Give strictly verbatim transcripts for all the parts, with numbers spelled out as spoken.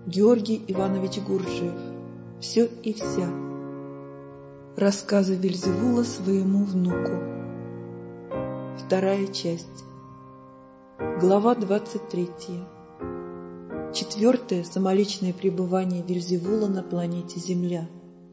Георгий Иванович Гурджиев. Все и вся. Рассказы Вельзевула своему внуку. Вторая часть. Глава двадцать третья. Четвертое самоличное пребывание Вельзевула на планете Земля.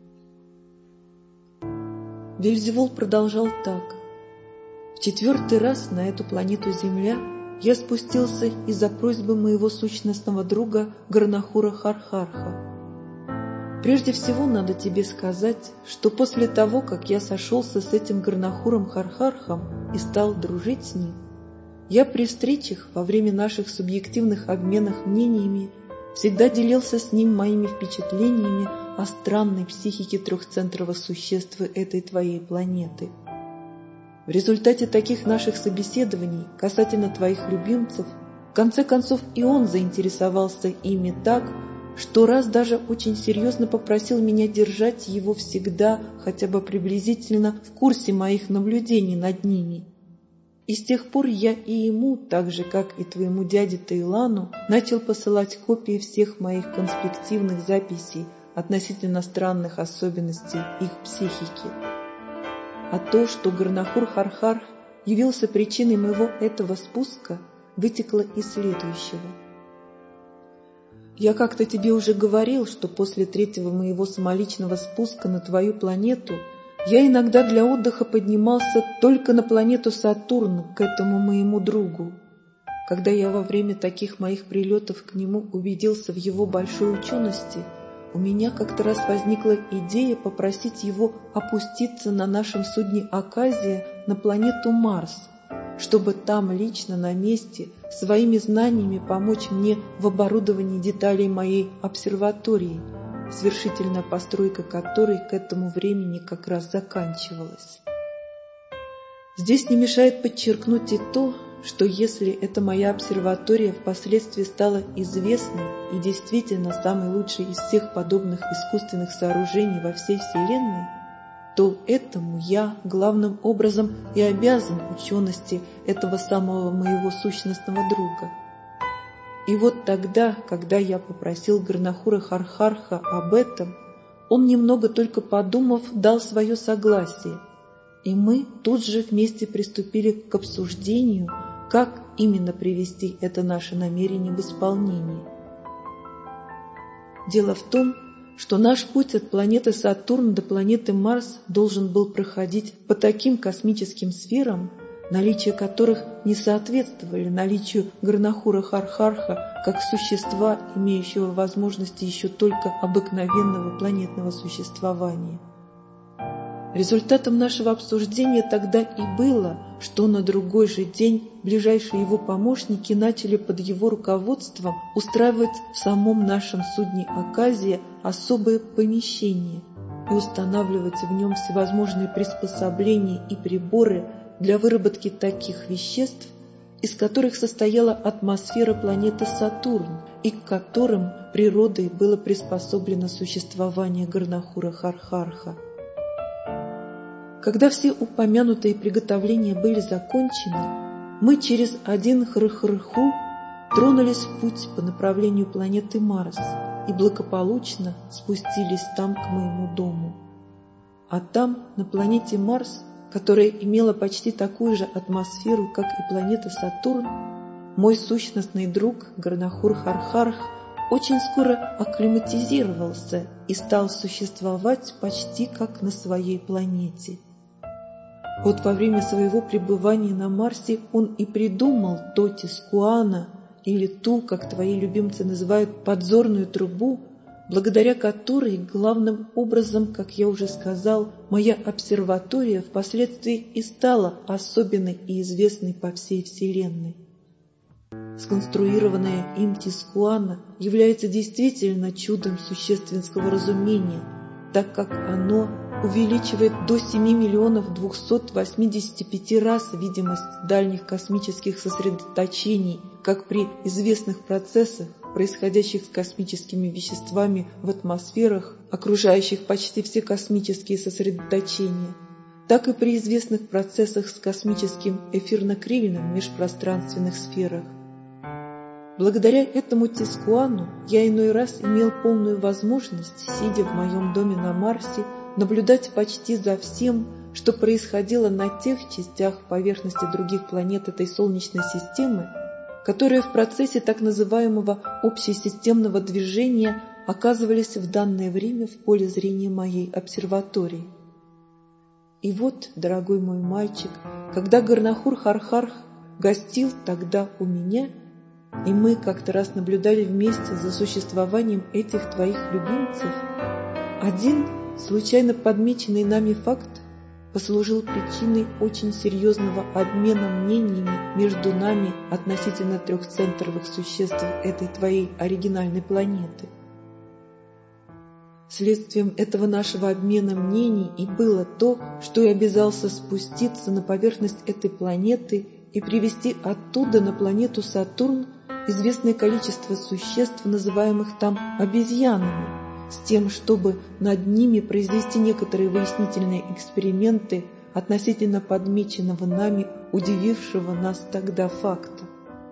Вельзевул продолжал так. В четвертый раз на эту планету Земля я спустился из-за просьбы моего сущностного друга Гарнахура Хархарха. Прежде всего надо тебе сказать, что после того, как я сошелся с этим Гарнахуром Хархархом и стал дружить с ним, я при встречах во время наших субъективных обменов мнениями всегда делился с ним моими впечатлениями о странной психике трехцентрового существа этой твоей планеты. В результате таких наших собеседований касательно твоих любимцев, в конце концов и он заинтересовался ими так, что раз даже очень серьезно попросил меня держать его всегда, хотя бы приблизительно, в курсе моих наблюдений над ними. И с тех пор я и ему, так же как и твоему дяде Таилану, начал посылать копии всех моих конспективных записей относительно странных особенностей их психики. А то, что Гарнахур Хархарх явился причиной моего этого спуска, вытекло из следующего. Я как-то тебе уже говорил, что после третьего моего самоличного спуска на твою планету я иногда для отдыха поднимался только на планету Сатурн к этому моему другу. Когда я во время таких моих прилетов к нему убедился в его большой учености, у меня как-то раз возникла идея попросить его опуститься на нашем судне «Аказия» на планету Марс, чтобы там лично на месте своими знаниями помочь мне в оборудовании деталей моей обсерватории, свершительная постройка которой к этому времени как раз заканчивалась. Здесь не мешает подчеркнуть и то, что если эта моя обсерватория впоследствии стала известной и действительно самой лучшей из всех подобных искусственных сооружений во всей Вселенной, то этому я главным образом и обязан учености этого самого моего сущностного друга. И вот тогда, когда я попросил Гарнахура Хархарха об этом, он, немного только подумав, дал свое согласие, и мы тут же вместе приступили к обсуждению, как именно привести это наше намерение в исполнение. Дело в том, что наш путь от планеты Сатурн до планеты Марс должен был проходить по таким космическим сферам, наличие которых не соответствовали наличию Гарнахура Хархарха как существа, имеющего возможности еще только обыкновенного планетного существования. Результатом нашего обсуждения тогда и было, что на другой же день ближайшие его помощники начали под его руководством устраивать в самом нашем судне «Аказия» особое помещение и устанавливать в нем всевозможные приспособления и приборы для выработки таких веществ, из которых состояла атмосфера планеты Сатурн и к которым природой было приспособлено существование Гарнахура Хархарха. Когда все упомянутые приготовления были закончены, мы через один Хрхрху тронулись в путь по направлению планеты Марс и благополучно спустились там к моему дому. А там, на планете Марс, которая имела почти такую же атмосферу, как и планета Сатурн, мой сущностный друг Гарнахур Хархарх очень скоро акклиматизировался и стал существовать почти как на своей планете. Вот во время своего пребывания на Марсе он и придумал Тотис-Куана, или ту, как твои любимцы называют, подзорную трубу, благодаря которой главным образом, как я уже сказал, моя обсерватория впоследствии и стала особенной и известной по всей Вселенной. Сконструированное им Тискуана является действительно чудом существенского разумения, так как оно увеличивает до семи миллионов двухсот восьмидесяти пяти раз видимость дальних космических сосредоточений, как при известных процессах, происходящих с космическими веществами в атмосферах, окружающих почти все космические сосредоточения, так и при известных процессах с космическим эфирно-крильным в межпространственных сферах. Благодаря этому Тискуану я иной раз имел полную возможность, сидя в моем доме на Марсе, наблюдать почти за всем, что происходило на тех частях поверхности других планет этой Солнечной системы, которые в процессе так называемого общесистемного движения оказывались в данное время в поле зрения моей обсерватории. И вот, дорогой мой мальчик, когда Гарнахур-Хархарх гостил тогда у меня, и мы как-то раз наблюдали вместе за существованием этих твоих любимцев, один случайно подмеченный нами факт послужил причиной очень серьезного обмена мнениями между нами относительно трехцентровых существ этой твоей оригинальной планеты. Следствием этого нашего обмена мнений и было то, что я обязался спуститься на поверхность этой планеты и привести оттуда на планету Сатурн известное количество существ, называемых там обезьянами, с тем, чтобы над ними произвести некоторые выяснительные эксперименты относительно подмеченного нами, удивившего нас тогда факта.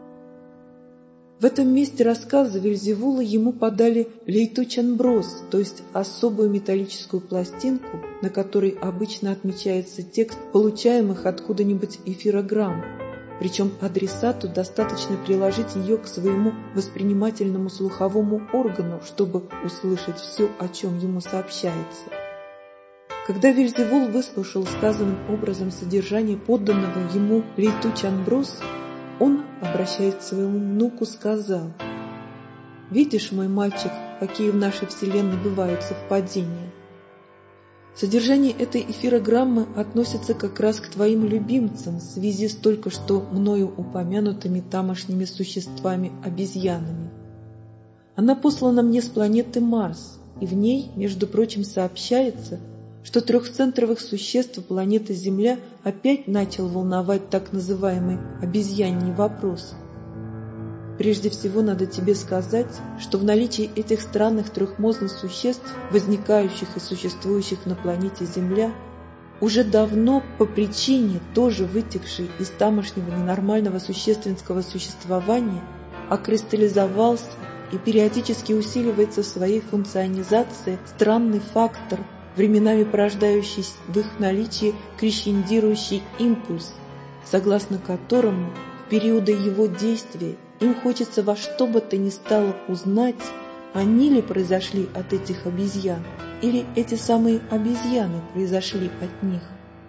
В этом месте рассказа Вельзевула ему подали лейтуч-анброс, то есть особую металлическую пластинку, на которой обычно отмечается текст получаемых откуда-нибудь эфирограмм, причем адресату достаточно приложить ее к своему воспринимательному слуховому органу, чтобы услышать все, о чем ему сообщается. Когда Вельзевул выслушал сказанным образом содержание подданного ему лейтуч-анброс, он, обращаясь к своему внуку, сказал: «Видишь, мой мальчик, какие в нашей вселенной бывают совпадения. Содержание этой эфирограммы относится как раз к твоим любимцам в связи с только что мною упомянутыми тамошними существами-обезьянами. Она послана мне с планеты Марс, и в ней, между прочим, сообщается, что трехцентровых существ планеты Земля опять начал волновать так называемый обезьяний вопрос. Прежде всего надо тебе сказать, что в наличии этих странных трехмозных существ, возникающих и существующих на планете Земля, уже давно по причине, тоже вытекшей из тамошнего ненормального существенского существования, окристаллизовался и периодически усиливается в своей функционизации странный фактор, временами порождающий в их наличии крещендирующий импульс, согласно которому в периоды его действия им хочется во что бы то ни стало узнать, они ли произошли от этих обезьян, или эти самые обезьяны произошли от них.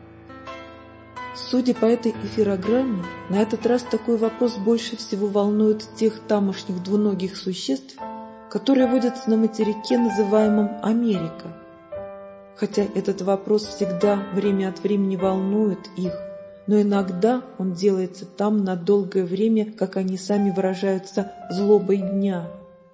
Судя по этой эфирограмме, на этот раз такой вопрос больше всего волнует тех тамошних двуногих существ, которые водятся на материке, называемом Америка. Хотя этот вопрос всегда время от времени волнует их, но иногда он делается там на долгое время, как они сами выражаются, злобой дня.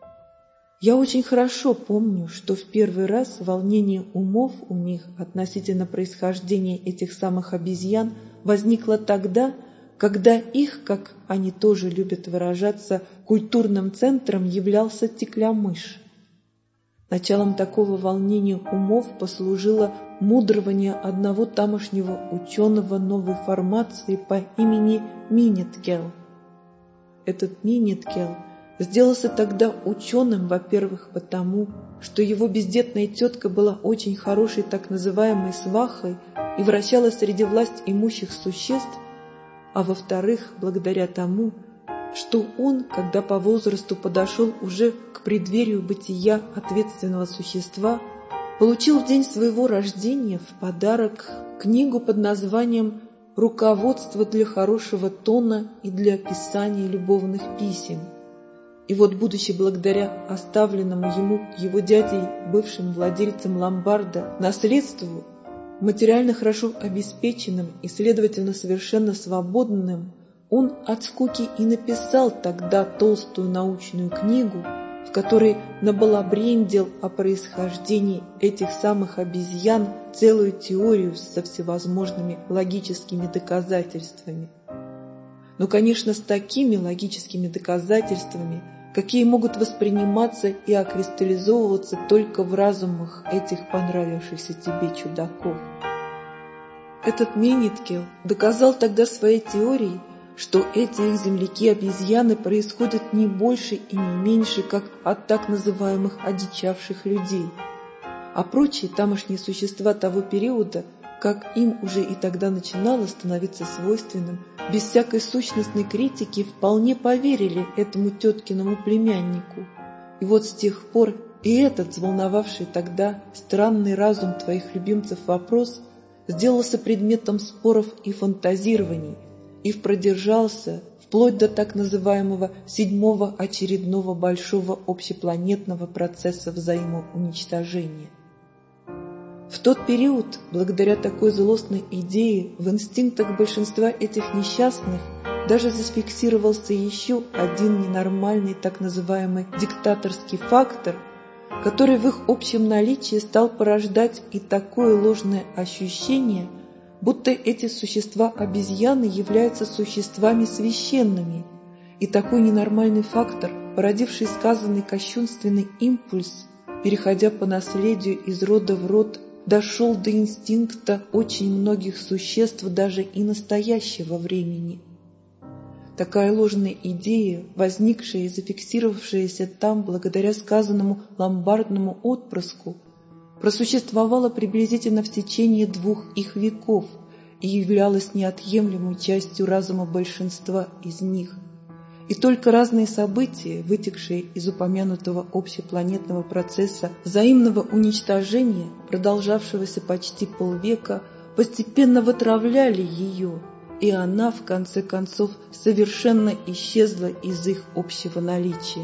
Я очень хорошо помню, что в первый раз волнение умов у них относительно происхождения этих самых обезьян возникло тогда, когда их, как они тоже любят выражаться, культурным центром являлся Теклямыш. Началом такого волнения умов послужило мудрование одного тамошнего ученого новой формации по имени Минеткел. Этот Минеткел сделался тогда ученым, во-первых, потому, что его бездетная тетка была очень хорошей так называемой свахой и вращала среди власть имущих существ, а во-вторых, благодаря тому, что он, когда по возрасту подошел уже к преддверию бытия ответственного существа, получил в день своего рождения в подарок книгу под названием «Руководство для хорошего тона и для писания любовных писем». И вот, будучи благодаря оставленному ему его дядей, бывшим владельцем ломбарда, наследству, материально хорошо обеспеченным и, следовательно, совершенно свободным, он от скуки и написал тогда толстую научную книгу, в которой набалабрендил о происхождении этих самых обезьян целую теорию со всевозможными логическими доказательствами. Но, конечно, с такими логическими доказательствами, какие могут восприниматься и окристаллизовываться только в разумах этих понравившихся тебе чудаков. Этот Минеткел доказал тогда своей теорией, что эти их земляки-обезьяны происходят не больше и не меньше, как от так называемых одичавших людей, а прочие тамошние существа того периода, как им уже и тогда начинало становиться свойственным, без всякой сущностной критики вполне поверили этому теткиному племяннику. И вот с тех пор и этот, взволновавший тогда странный разум твоих любимцев вопрос, сделался предметом споров и фантазирований, и продержался вплоть до так называемого седьмого очередного большого общепланетного процесса взаимоуничтожения. В тот период, благодаря такой злостной идее, в инстинктах большинства этих несчастных даже зафиксировался еще один ненормальный так называемый диктаторский фактор, который в их общем наличии стал порождать и такое ложное ощущение, будто эти существа-обезьяны являются существами священными, и такой ненормальный фактор, породивший сказанный кощунственный импульс, переходя по наследию из рода в род, дошел до инстинкта очень многих существ даже и настоящего времени. Такая ложная идея, возникшая и зафиксировавшаяся там благодаря сказанному ломбардному отпрыску, просуществовала приблизительно в течение двух их веков и являлась неотъемлемой частью разума большинства из них. И только разные события, вытекшие из упомянутого общепланетного процесса взаимного уничтожения, продолжавшегося почти полвека, постепенно вытравляли ее, и она, в конце концов, совершенно исчезла из их общего наличия.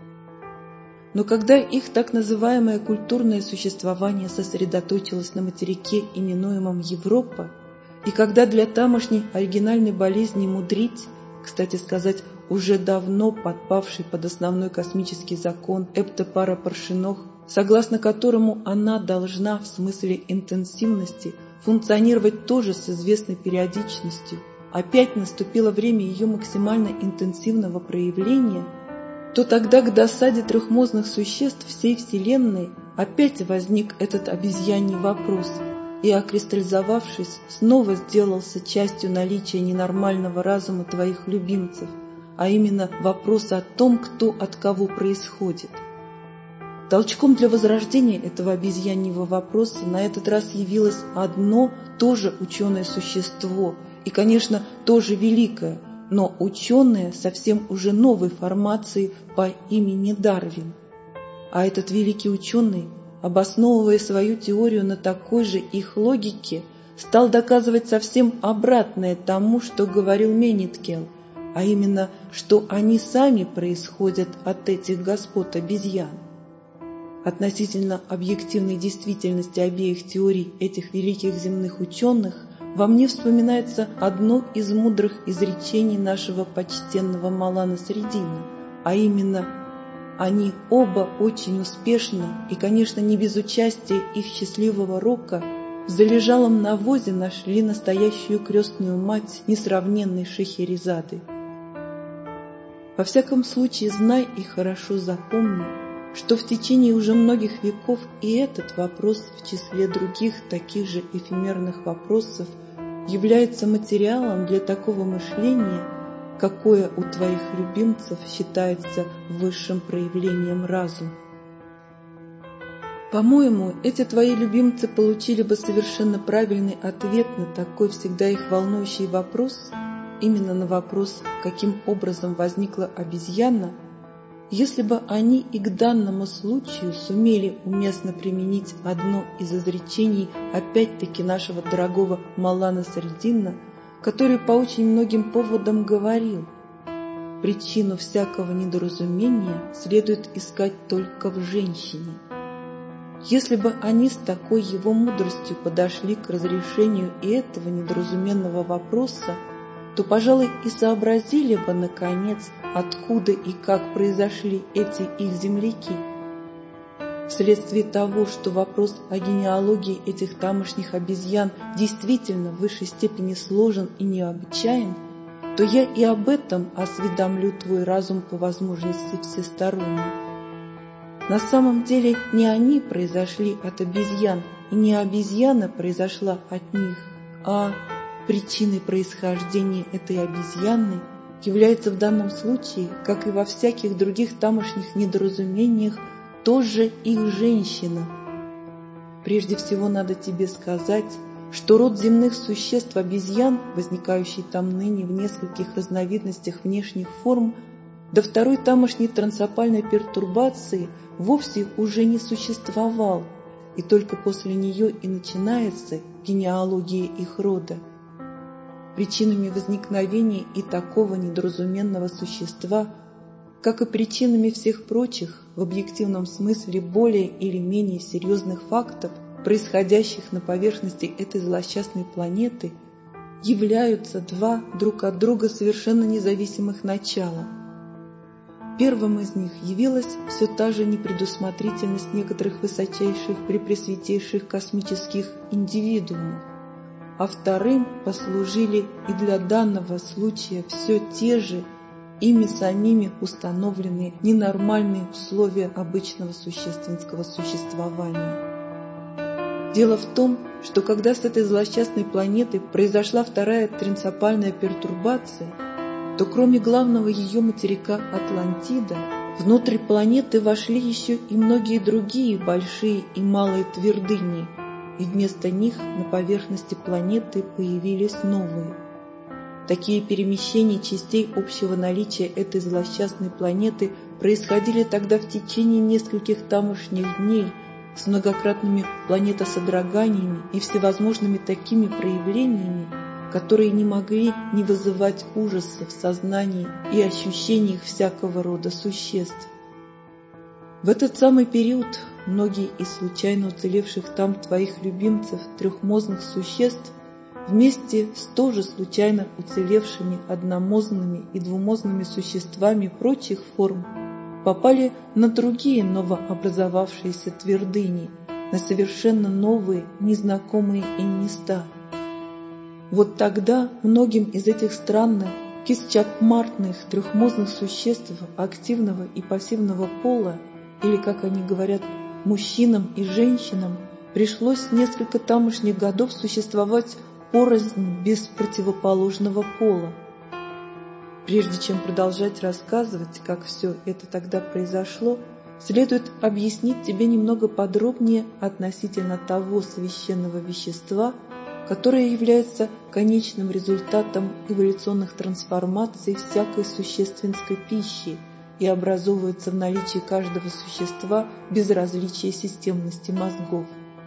Но когда их так называемое культурное существование сосредоточилось на материке, именуемом Европа, и когда для тамошней оригинальной болезни мудрить, кстати сказать, уже давно подпавший под основной космический закон Эптопара-Паршинох, согласно которому она должна в смысле интенсивности функционировать тоже с известной периодичностью, опять наступило время ее максимально интенсивного проявления, то тогда к досаде трехмозных существ всей Вселенной опять возник этот обезьяний вопрос и, окристаллизовавшись, снова сделался частью наличия ненормального разума твоих любимцев, а именно вопрос о том, кто от кого происходит. Толчком для возрождения этого обезьяньего вопроса на этот раз явилось одно тоже ученое существо, и, конечно, тоже великое, но ученое совсем уже новой формации по имени Дарвин. А этот великий ученый, обосновывая свою теорию на такой же их логике, стал доказывать совсем обратное тому, что говорил Менниткел, а именно, что они сами происходят от этих господ обезьян. Относительно объективной действительности обеих теорий этих великих земных ученых во мне вспоминается одно из мудрых изречений нашего почтенного Малана Средина, а именно: они оба очень успешно и, конечно, не без участия их счастливого рока, в залежалом навозе нашли настоящую крестную мать несравненной Шехерезады. Во всяком случае, знай и хорошо запомни, что в течение уже многих веков и этот вопрос в числе других таких же эфемерных вопросов является материалом для такого мышления, какое у твоих любимцев считается высшим проявлением разума. По-моему, эти твои любимцы получили бы совершенно правильный ответ на такой всегда их волнующий вопрос, именно на вопрос, каким образом возникла обезьяна, если бы они и к данному случаю сумели уместно применить одно из изречений опять-таки нашего дорогого Малана Средина, который по очень многим поводам говорил: причину всякого недоразумения следует искать только в женщине. Если бы они с такой его мудростью подошли к разрешению и этого недоразуменного вопроса, то, пожалуй, и сообразили бы, наконец, откуда и как произошли эти их земляки. Вследствие того, что вопрос о генеалогии этих тамошних обезьян действительно в высшей степени сложен и необычайен, то я и об этом осведомлю твой разум по возможности всесторонне. На самом деле не они произошли от обезьян, и не обезьяна произошла от них, а причиной происхождения этой обезьяны является в данном случае, как и во всяких других тамошних недоразумениях, тоже их женщина. Прежде всего надо тебе сказать, что род земных существ обезьян, возникающий там ныне в нескольких разновидностях внешних форм, до второй тамошней трансопальной пертурбации вовсе уже не существовал, и только после нее и начинается генеалогия их рода. Причинами возникновения и такого недоразуменного существа, как и причинами всех прочих, в объективном смысле более или менее серьезных фактов, происходящих на поверхности этой злосчастной планеты, являются два друг от друга совершенно независимых начала. Первым из них явилась все та же непредусмотрительность некоторых высочайших препресвятейших космических индивидуумов, а вторым послужили и для данного случая все те же ими самими установленные ненормальные условия обычного существенского существования. Дело в том, что когда с этой злосчастной планеты произошла вторая трансопальная пертурбация, то кроме главного ее материка Атлантида, внутрь планеты вошли еще и многие другие большие и малые твердыни, и вместо них на поверхности планеты появились новые. Такие перемещения частей общего наличия этой злосчастной планеты происходили тогда в течение нескольких тамошних дней с многократными планетосодроганиями и всевозможными такими проявлениями, которые не могли не вызывать ужаса в сознании и ощущениях всякого рода существ. В этот самый период многие из случайно уцелевших там твоих любимцев трехмозных существ вместе с тоже случайно уцелевшими одномозными и двумозными существами прочих форм попали на другие новообразовавшиеся твердыни, на совершенно новые, незнакомые им места. Вот тогда многим из этих странных, кисчапмартных трехмозных существ активного и пассивного пола, или, как они говорят, мужчинам и женщинам, пришлось несколько тамошних годов существовать порознь без противоположного пола. Прежде чем продолжать рассказывать, как все это тогда произошло, следует объяснить тебе немного подробнее относительно того священного вещества, которое является конечным результатом эволюционных трансформаций всякой существенской пищи и образовывается в наличии каждого существа без различия системности мозгов.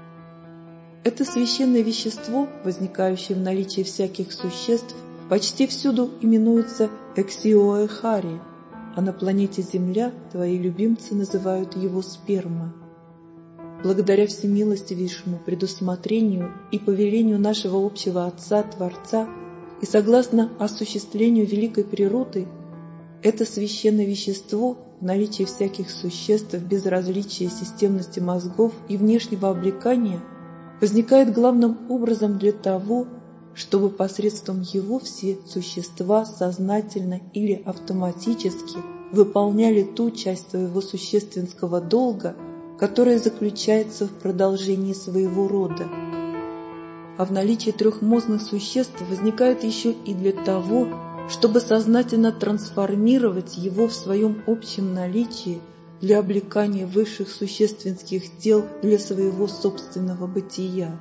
Это священное вещество, возникающее в наличии всяких существ, почти всюду именуется эксиоэхари, а на планете Земля твои любимцы называют его сперма. Благодаря всемилостивейшему предусмотрению и повелению нашего общего Отца-Творца и согласно осуществлению великой природы, это священное вещество в наличии всяких существ без различия системности мозгов и внешнего облекания возникает главным образом для того, чтобы посредством его все существа сознательно или автоматически выполняли ту часть своего существенского долга, которая заключается в продолжении своего рода. А в наличии трехмозных существ возникает еще и для того, чтобы сознательно трансформировать его в своем общем наличии для облекания высших существенских тел для своего собственного бытия.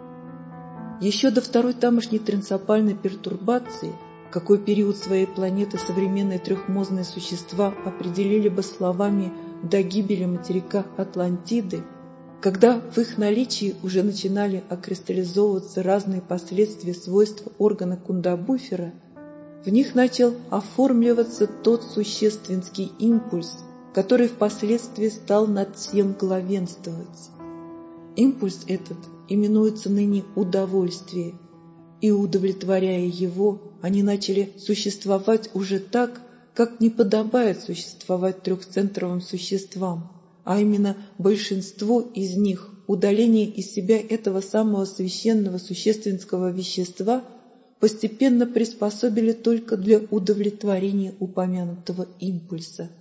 Еще до второй тамошней трансопальной пертурбации, какой период своей планеты современные трехмозные существа определили бы словами «до гибели материка Атлантиды», когда в их наличии уже начинали окристаллизовываться разные последствия свойств органа Кундабуфера, в них начал оформливаться тот существенский импульс, который впоследствии стал над всем главенствовать. Импульс этот именуется ныне удовольствие, и, удовлетворяя его, они начали существовать уже так, как не подобает существовать трехцентровым существам, а именно большинство из них удаление из себя этого самого священного существенского вещества постепенно приспособили только для удовлетворения упомянутого импульса.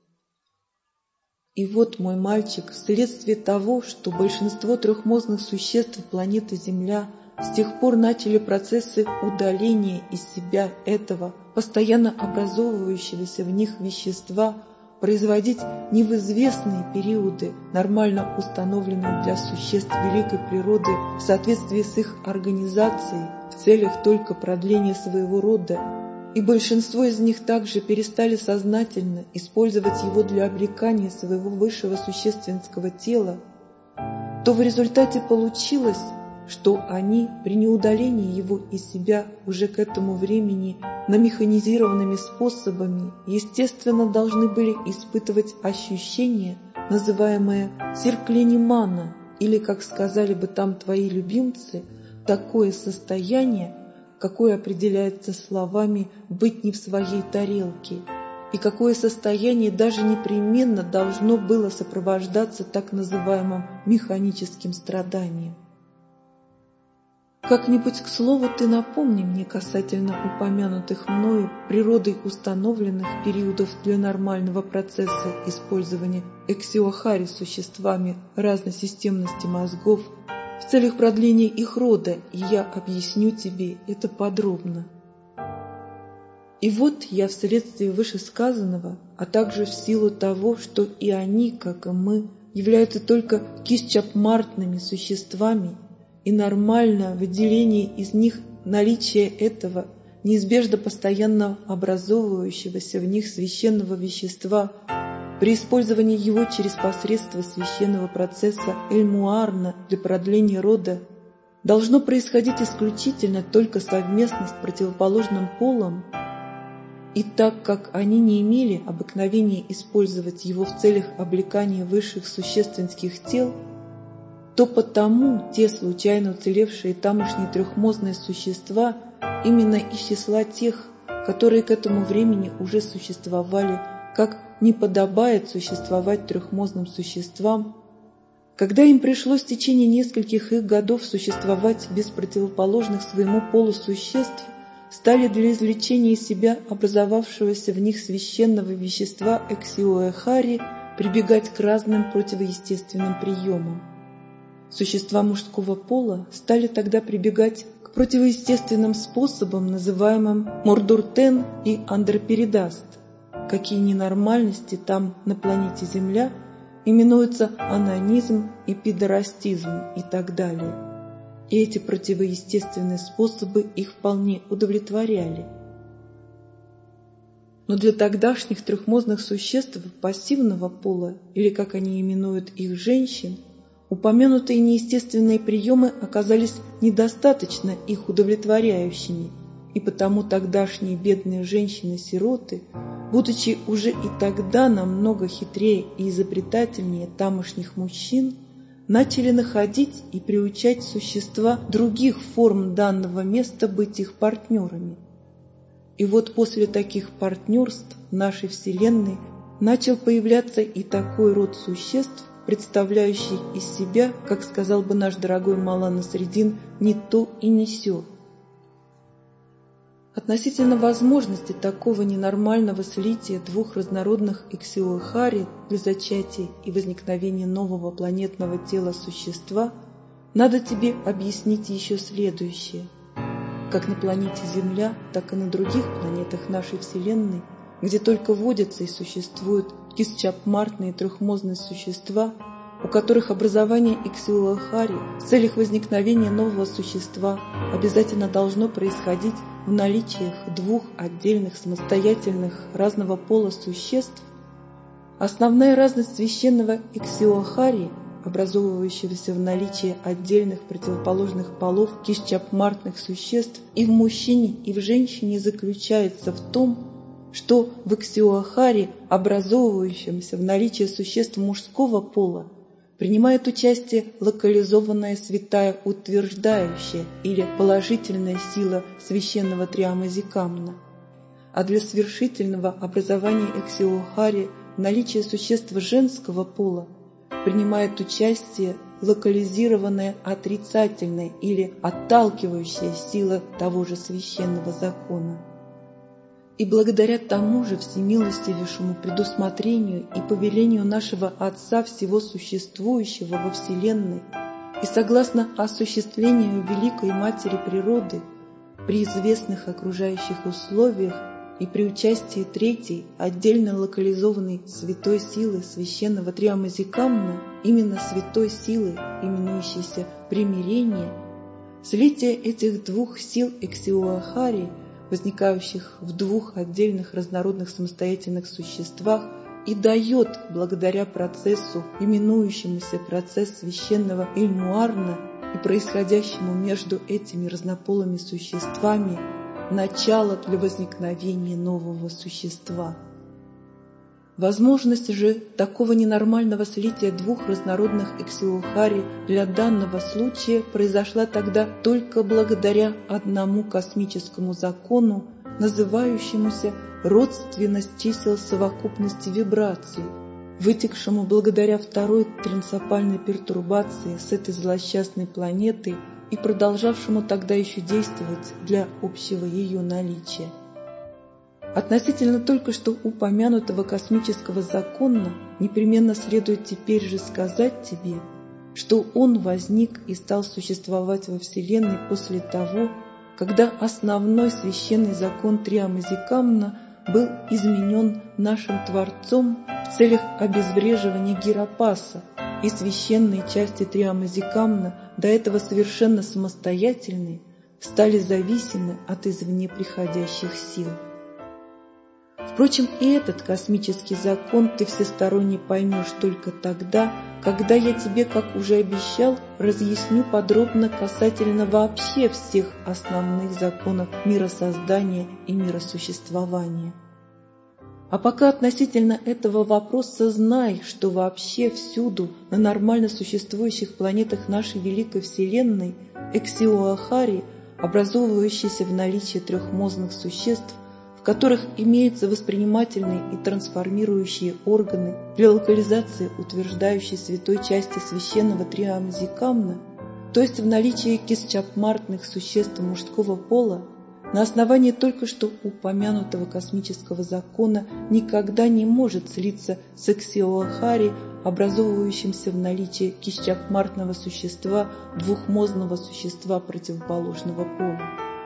И вот, мой мальчик, вследствие того, что большинство трехмозных существ планеты Земля с тех пор начали процессы удаления из себя этого, постоянно образовывающегося в них вещества, производить не в известные периоды, нормально установленные для существ великой природы в соответствии с их организацией, в целях только продления своего рода, и большинство из них также перестали сознательно использовать его для обрекания своего высшего существенского тела, то в результате получилось, что они при неудалении его из себя уже к этому времени на механизированными способами естественно должны были испытывать ощущение, называемое сирклениемана, или, как сказали бы там твои любимцы, такое состояние, какое определяется словами «быть не в своей тарелке», и какое состояние даже непременно должно было сопровождаться так называемым механическим страданием. Как-нибудь, к слову, ты напомни мне касательно упомянутых мною природой установленных периодов для нормального процесса использования эксиохари существами разной системности мозгов в целях продления их рода, и я объясню тебе это подробно. И вот я вследствие вышесказанного, а также в силу того, что и они, как и мы, являются только кисчапмартными существами, и нормальное выделение из них наличие этого неизбежно постоянно образовывающегося в них священного вещества при использовании его через посредство священного процесса эльмуарна для продления рода должно происходить исключительно только совместно с противоположным полом, и так как они не имели обыкновения использовать его в целях облекания высших существенских тел, то потому те случайно уцелевшие тамошние трехмозные существа именно из числа тех, которые к этому времени уже существовали, как не подобает существовать трехмозным существам, когда им пришлось в течение нескольких их годов существовать без противоположных своему полу существ, стали для извлечения из себя образовавшегося в них священного вещества эксиохари прибегать к разным противоестественным приемам. Существа мужского пола стали тогда прибегать к противоестественным способам, называемым мордуртен и андроперидаст, какие ненормальности там на планете Земля именуются анонизм и пидорастизм и так далее. И эти противоестественные способы их вполне удовлетворяли. Но для тогдашних трехмозных существ пассивного пола, или как они именуют их женщин, упомянутые неестественные приемы оказались недостаточно их удовлетворяющими, и потому тогдашние бедные женщины-сироты, будучи уже и тогда намного хитрее и изобретательнее тамошних мужчин, начали находить и приучать существа других форм данного места быть их партнерами. И вот после таких партнерств в нашей Вселенной начал появляться и такой род существ, представляющий из себя, как сказал бы наш дорогой Мавлана Насреддин, не то и не сё. Относительно возможности такого ненормального слития двух разнородных эксиохари для зачатия и возникновения нового планетного тела существа надо тебе объяснить еще следующее. Как на планете Земля, так и на других планетах нашей Вселенной, где только водятся и существуют кисчапмартные трехмозные существа, у которых образование эксиохари в целях возникновения нового существа обязательно должно происходить в наличиях двух отдельных самостоятельных разного пола существ, основная разность священного эксиохари, образовывающегося в наличии отдельных противоположных полов кисчапмартных существ и в мужчине, и в женщине, заключается в том, что в эксиохари, образовывающемся в наличии существ мужского пола, принимает участие локализованная святая утверждающая или положительная сила священного триамазикамна, а для свершительного образования эксиохари наличие существ женского пола принимает участие локализированная отрицательная или отталкивающая сила того же священного закона. И благодаря тому же всемилостивейшему предусмотрению и повелению нашего Отца всего существующего во Вселенной, И согласно осуществлению Великой Матери Природы, при известных окружающих условиях и при участии третьей, отдельно локализованной святой силы священного Триамазикамна, именно святой силы, именующейся примирение, слитие этих двух сил Иксиоахари, возникающих в двух отдельных разнородных самостоятельных существах, и дает, благодаря процессу, именующемуся процесс священного Ильмуарна и происходящему между этими разнополыми существами, начало для возникновения нового существа. Возможность же такого ненормального слития двух разнородных Иксиоахари для данного случая произошла тогда только благодаря одному космическому закону, называющемуся родственность чисел совокупности вибраций, вытекшему благодаря второй трансопальной пертурбации с этой злосчастной планеты и продолжавшему тогда еще действовать для общего ее наличия. Относительно только что упомянутого космического закона непременно следует теперь же сказать тебе, что он возник и стал существовать во Вселенной после того, когда основной священный закон Триамазикамна был изменен нашим Творцом в целях обезвреживания Гирапаса, и священные части Триамазикамна, до этого совершенно самостоятельные, стали зависимы от извне приходящих сил. Впрочем, и этот космический закон ты всесторонне поймешь только тогда, когда я тебе, как уже обещал, разъясню подробно касательно вообще всех основных законов миросоздания и миросуществования. А пока относительно этого вопроса знай, что вообще всюду на нормально существующих планетах нашей Великой Вселенной Иксиоахари, образовывающиеся в наличии трехмозных существ, в которых имеются воспринимательные и трансформирующие органы для локализации утверждающей святой части священного Триамазикамна, то есть в наличии кисчапмартных существ мужского пола, на основании только что упомянутого космического закона никогда не может слиться с Иксиоахари, образовывающимся в наличии кисчапмартного существа, двухмозного существа противоположного пола.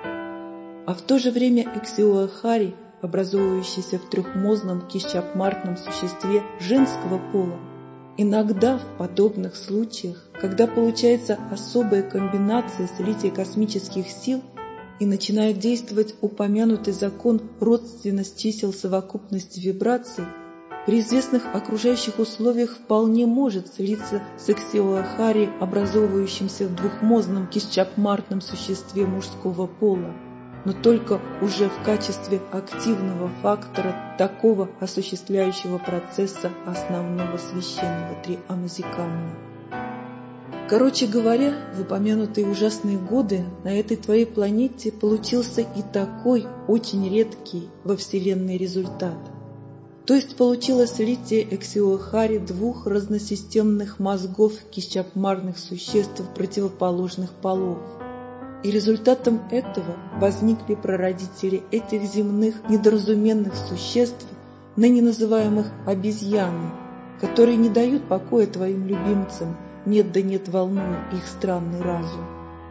А в то же время Иксиоахари, образовывающийся в трехмозном кисчапмартном существе женского пола, иногда в подобных случаях, когда получается особая комбинация слития космических сил и начинает действовать упомянутый закон родственность чисел совокупности вибраций, при известных окружающих условиях вполне может слиться с Иксиоахари, образовывающимся в двухмозном кисчапмартном существе мужского пола, но только уже в качестве активного фактора такого осуществляющего процесса основного священного Триамазикамна. Короче говоря, в упомянутые ужасные годы на этой твоей планете получился и такой очень редкий во Вселенной результат. То есть получилось слитие Иксиоахари двух разносистемных мозгов кисчапмарных существ противоположных полов. И результатом этого возникли прародители этих земных недоразуменных существ, ныне называемых обезьяны, которые не дают покоя твоим любимцам, нет да нет волнуя их странный разум.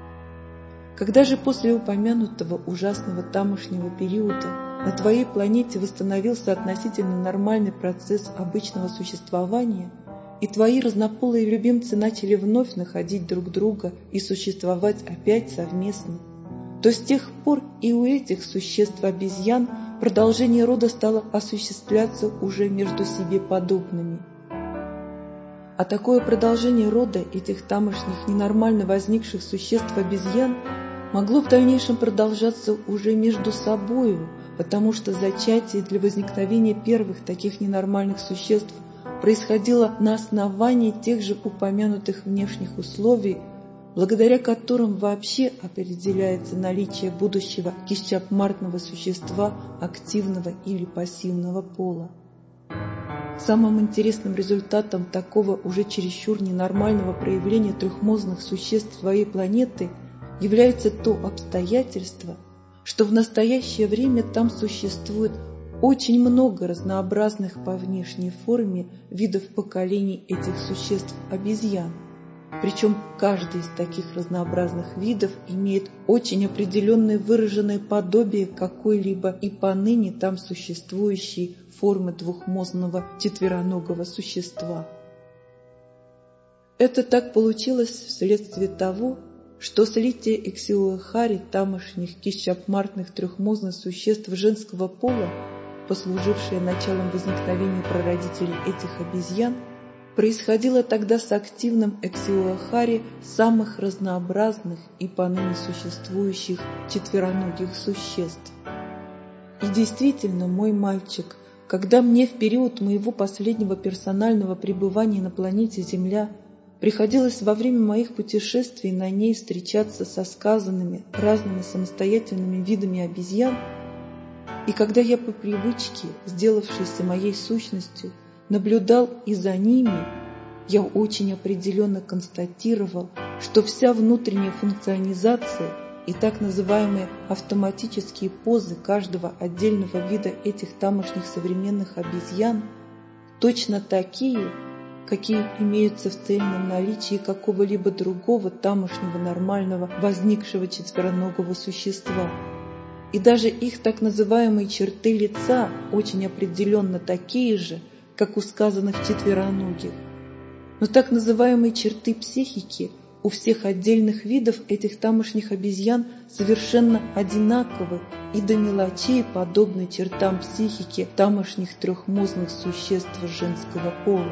Когда же после упомянутого ужасного тамошнего периода на твоей планете восстановился относительно нормальный процесс обычного существования, и твои разнополые любимцы начали вновь находить друг друга и существовать опять совместно, то с тех пор и у этих существ-обезьян продолжение рода стало осуществляться уже между себе подобными. А такое продолжение рода этих тамошних ненормально возникших существ-обезьян могло в дальнейшем продолжаться уже между собою, потому что зачатие для возникновения первых таких ненормальных существ происходило на основании тех же упомянутых внешних условий, благодаря которым вообще определяется наличие будущего кисчапмартного существа активного или пассивного пола. Самым интересным результатом такого уже чересчур ненормального проявления трехмозных существ твоей планеты является то обстоятельство, что в настоящее время там существует очень много разнообразных по внешней форме видов поколений этих существ обезьян, Причем каждый из таких разнообразных видов имеет очень определенное выраженное подобие какой-либо и поныне там существующей формы двухмозного четвероногого существа. Это так получилось вследствие того, что слитие эксилоахари тамошних кищапмартных трехмозных существ женского пола, послужившее началом возникновения прародителей этих обезьян, происходило тогда с активным эксилоахари самых разнообразных и поныне существующих четвероногих существ. И действительно, мой мальчик, когда мне в период моего последнего персонального пребывания на планете Земля приходилось во время моих путешествий на ней встречаться со сказанными разными самостоятельными видами обезьян, и когда я по привычке, сделавшейся моей сущностью, наблюдал и за ними, я очень определенно констатировал, что вся внутренняя функционизация и так называемые автоматические позы каждого отдельного вида этих тамошних современных обезьян точно такие, какие имеются в цельном наличии какого-либо другого тамошнего нормального возникшего четвероногого существа. И даже их так называемые черты лица очень определенно такие же, как у сказанных четвероногих. Но так называемые черты психики у всех отдельных видов этих тамошних обезьян совершенно одинаковы и до мелочей подобны чертам психики тамошних трехмозных существ женского пола.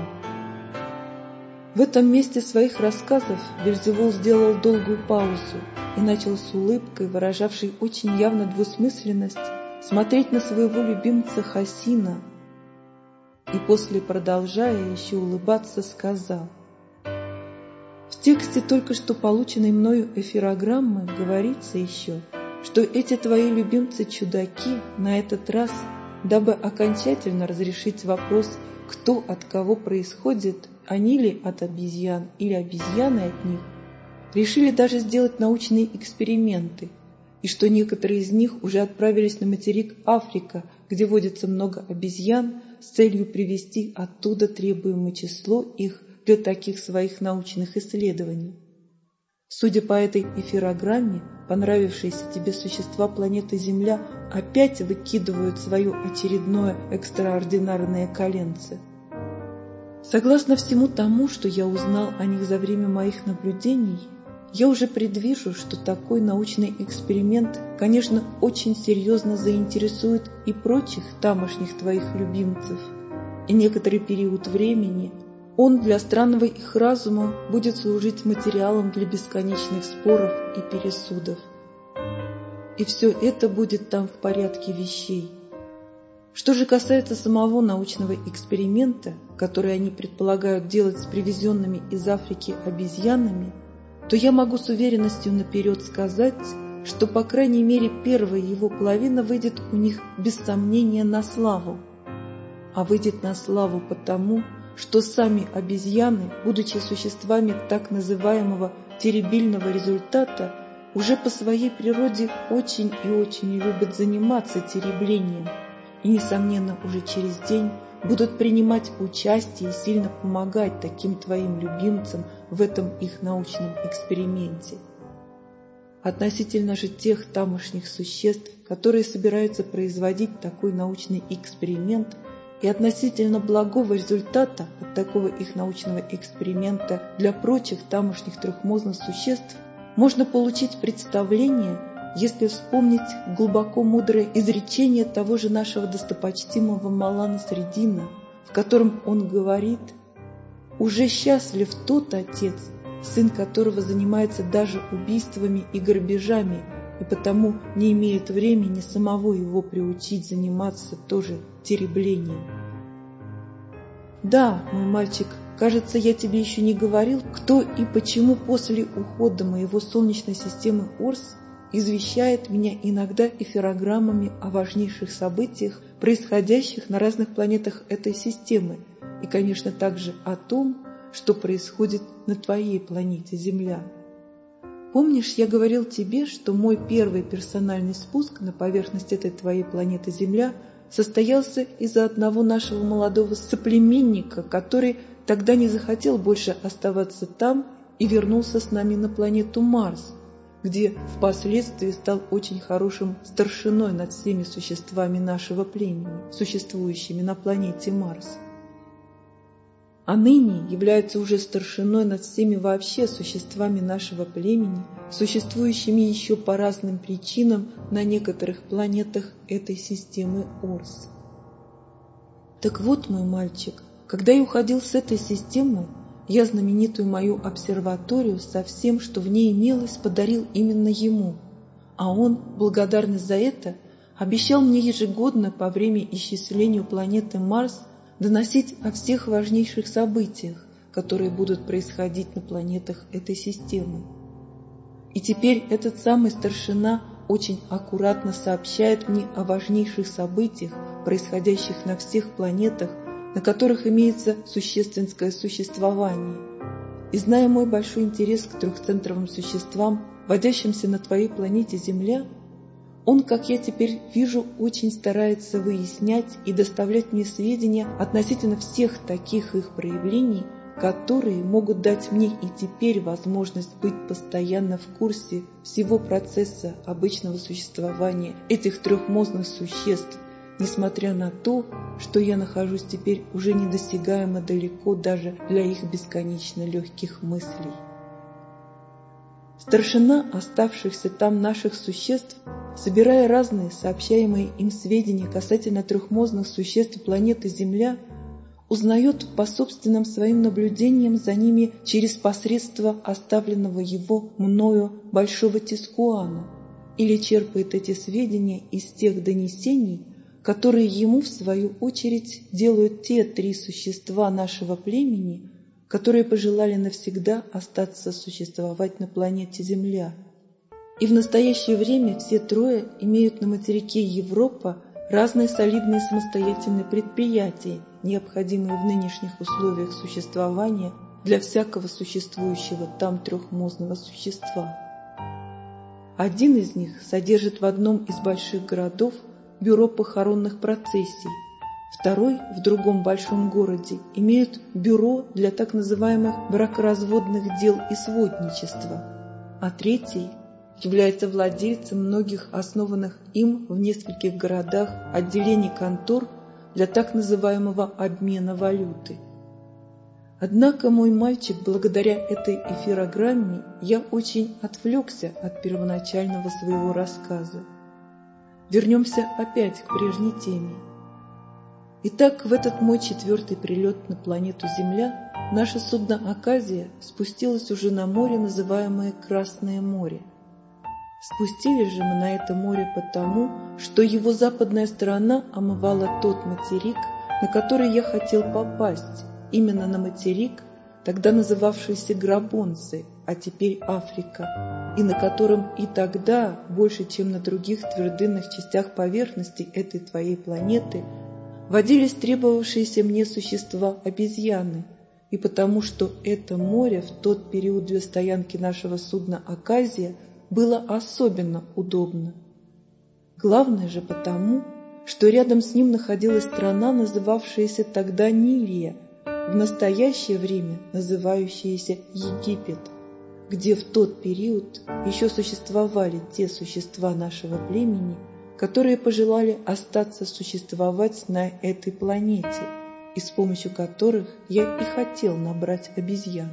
В этом месте своих рассказов Вельзевул сделал долгую паузу и начал с улыбкой, выражавшей очень явно двусмысленность, смотреть на своего любимца Хасина, и после, продолжая еще улыбаться, сказал: «В тексте только что полученной мною эфирограммы говорится еще, что эти твои любимцы-чудаки на этот раз, дабы окончательно разрешить вопрос, кто от кого происходит, они ли от обезьян или обезьяны от них, решили даже сделать научные эксперименты, и что некоторые из них уже отправились на материк Африка, где водится много обезьян, с целью привести оттуда требуемое число их для таких своих научных исследований. Судя по этой эфирограмме, понравившиеся тебе существа планеты Земля опять выкидывают свое очередное экстраординарное коленце. Согласно всему тому, что я узнал о них за время моих наблюдений, я уже предвижу, что такой научный эксперимент, конечно, очень серьезно заинтересует и прочих тамошних твоих любимцев, и некоторый период времени он для странного их разума будет служить материалом для бесконечных споров и пересудов. И все это будет там в порядке вещей. Что же касается самого научного эксперимента, который они предполагают делать с привезенными из Африки обезьянами, то я могу с уверенностью наперед сказать, что, по крайней мере, первая его половина выйдет у них без сомнения на славу. А выйдет на славу потому, что сами обезьяны, будучи существами так называемого теребильного результата, уже по своей природе очень и очень любят заниматься тереблением, и, несомненно, уже через день будут принимать участие и сильно помогать таким твоим любимцам в этом их научном эксперименте. Относительно же тех тамошних существ, которые собираются производить такой научный эксперимент, и относительно благого результата от такого их научного эксперимента для прочих тамошних трехмозных существ, можно получить представление, если вспомнить глубоко мудрое изречение того же нашего достопочтимого Малана Средина, в котором он говорит: «Уже счастлив тот отец, сын которого занимается даже убийствами и грабежами, и потому не имеет времени самого его приучить заниматься тоже тереблением». Да, мой мальчик, кажется, я тебе еще не говорил, кто и почему после ухода моего Солнечной системы Орс извещает меня иногда эфирограммами о важнейших событиях, происходящих на разных планетах этой системы, и, конечно, также о том, что происходит на твоей планете Земля. Помнишь, я говорил тебе, что мой первый персональный спуск на поверхность этой твоей планеты Земля состоялся из-за одного нашего молодого соплеменника, который тогда не захотел больше оставаться там и вернулся с нами на планету Марс, где впоследствии стал очень хорошим старшиной над всеми существами нашего племени, существующими на планете Марс. А ныне является уже старшиной над всеми вообще существами нашего племени, существующими еще по разным причинам на некоторых планетах этой системы Орс. Так вот, мой мальчик, когда я уходил с этой системы, я знаменитую мою обсерваторию со всем, что в ней имелось, подарил именно ему, а он, благодарный за это, обещал мне ежегодно по время исчисления планеты Марс доносить о всех важнейших событиях, которые будут происходить на планетах этой системы. И теперь этот самый старшина очень аккуратно сообщает мне о важнейших событиях, происходящих на всех планетах, на которых имеется существенное существование. И зная мой большой интерес к трехцентровым существам, водящимся на твоей планете Земля, он, как я теперь вижу, очень старается выяснять и доставлять мне сведения относительно всех таких их проявлений, которые могут дать мне и теперь возможность быть постоянно в курсе всего процесса обычного существования этих трехмозных существ, несмотря на то, что я нахожусь теперь уже недосягаемо далеко даже для их бесконечно легких мыслей. Старшина оставшихся там наших существ, собирая разные сообщаемые им сведения касательно трехмозных существ планеты Земля, узнает по собственным своим наблюдениям за ними через посредство оставленного его мною большого Тискуана, или черпает эти сведения из тех донесений, которые ему, в свою очередь, делают те три существа нашего племени, которые пожелали навсегда остаться существовать на планете Земля. И в настоящее время все трое имеют на материке Европа разные солидные самостоятельные предприятия, необходимые в нынешних условиях существования для всякого существующего там трехмозного существа. Один из них содержит в одном из больших городов бюро похоронных процессий, второй в другом большом городе имеют бюро для так называемых бракоразводных дел и сводничества, а третий является владельцем многих основанных им в нескольких городах отделений контор для так называемого обмена валюты. Однако, мой мальчик, благодаря этой эфирограмме я очень отвлекся от первоначального своего рассказа. Вернемся опять к прежней теме. Итак, в этот мой четвертый прилет на планету Земля наше судно «Аказия» спустилось уже на море, называемое Красное море. Спустились же мы на это море потому, что его западная сторона омывала тот материк, на который я хотел попасть, именно на материк, тогда называвшийся Грабонцы, а теперь Африка, и на котором и тогда, больше чем на других твердынных частях поверхности этой твоей планеты, водились требовавшиеся мне существа обезьяны, и потому что это море в тот период для стоянки нашего судна «Аказия» было особенно удобно. Главное же потому, что рядом с ним находилась страна, называвшаяся тогда Нилия, в настоящее время называющаяся Египет, где в тот период еще существовали те существа нашего племени, которые пожелали остаться существовать на этой планете, и с помощью которых я и хотел набрать обезьян.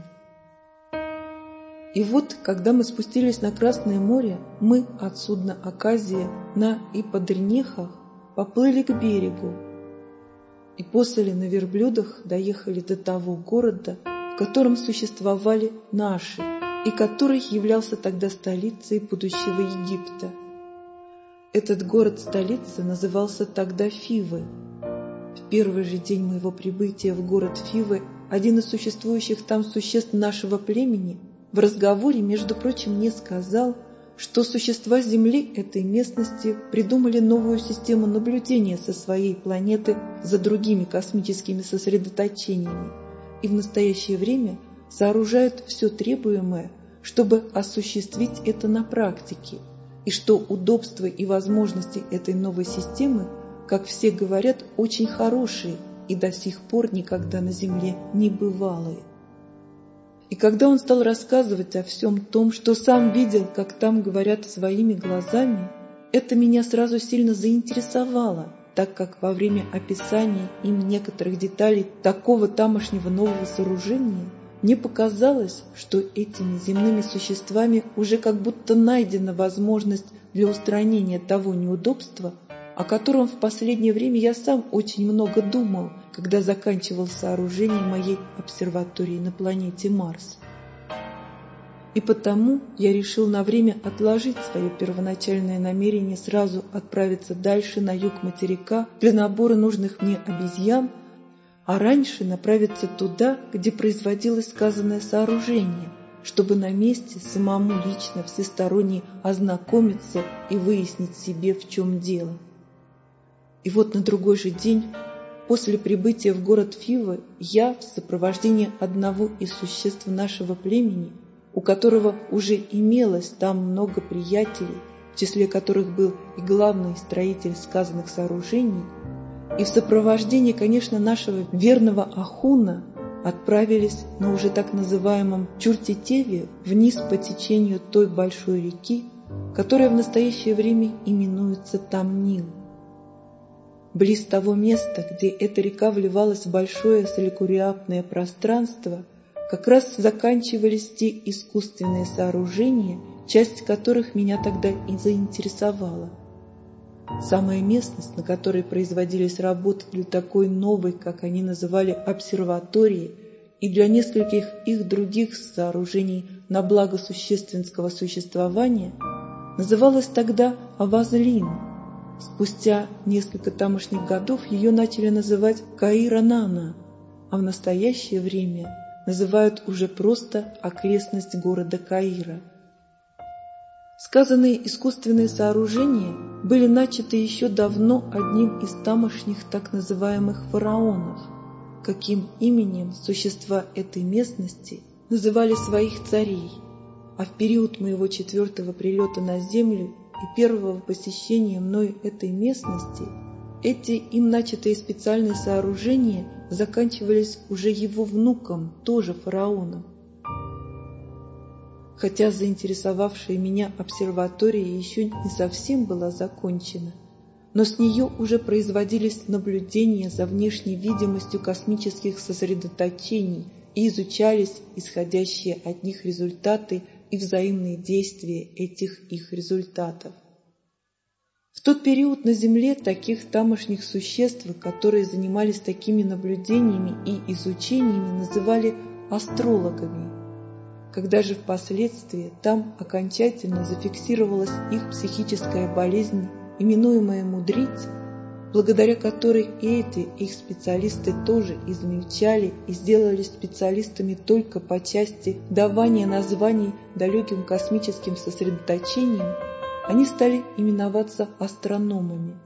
И вот, когда мы спустились на Красное море, мы от судна «Аказия» на Ипподренехах поплыли к берегу, и после на верблюдах доехали до того города, в котором существовали наши, и который являлся тогда столицей будущего Египта. Этот город-столица назывался тогда Фивы. В первый же день моего прибытия в город Фивы один из существующих там существ нашего племени в разговоре, между прочим, мне сказал, что существа Земли этой местности придумали новую систему наблюдения со своей планеты за другими космическими сосредоточениями и в настоящее время сооружают все требуемое, чтобы осуществить это на практике, и что удобства и возможности этой новой системы, как все говорят, очень хорошие и до сих пор никогда на Земле не бывалые. И когда он стал рассказывать о всем том, что сам видел, как там говорят своими глазами, это меня сразу сильно заинтересовало, так как во время описания им некоторых деталей такого тамошнего нового сооружения мне показалось, что этими земными существами уже как будто найдена возможность для устранения того неудобства, о котором в последнее время я сам очень много думал, когда заканчивал сооружение моей обсерватории на планете Марс. И потому я решил на время отложить свое первоначальное намерение сразу отправиться дальше на юг материка для набора нужных мне обезьян, а раньше направиться туда, где производилось сказанное сооружение, чтобы на месте самому лично всесторонне ознакомиться и выяснить себе, в чем дело. И вот на другой же день, после прибытия в город Фива, я в сопровождении одного из существ нашего племени, у которого уже имелось там много приятелей, в числе которых был и главный строитель сказанных сооружений, и в сопровождении, конечно, нашего верного Ахуна, отправились на уже так называемом Чуртитеве вниз по течению той большой реки, которая в настоящее время именуется Тамнил. Близ того места, где эта река вливалась в большое соликуриапное пространство, как раз заканчивались те искусственные сооружения, часть которых меня тогда и заинтересовала. Самая местность, на которой производились работы для такой новой, как они называли, обсерватории, и для нескольких их других сооружений на благо существенского существования, называлась тогда Авазлин. Спустя несколько тамошних годов ее начали называть Каира-Нана, а в настоящее время называют уже просто окрестность города Каира. Сказанные искусственные сооружения были начаты еще давно одним из тамошних так называемых фараонов, каким именем существа этой местности называли своих царей, а в период моего четвертого прилета на Землю и первого посещения мною этой местности эти им начатые специальные сооружения заканчивались уже его внуком, тоже фараоном. Хотя заинтересовавшая меня обсерватория еще не совсем была закончена, но с нее уже производились наблюдения за внешней видимостью космических сосредоточений и изучались исходящие от них результаты и взаимные действия этих их результатов. В тот период на Земле таких тамошних существ, которые занимались такими наблюдениями и изучениями, называли астрологами. Когда же впоследствии там окончательно зафиксировалась их психическая болезнь, именуемая мудрить, благодаря которой и эти их специалисты тоже измельчали и сделались специалистами только по части давания названий далеким космическим сосредоточениям, они стали именоваться астрономами.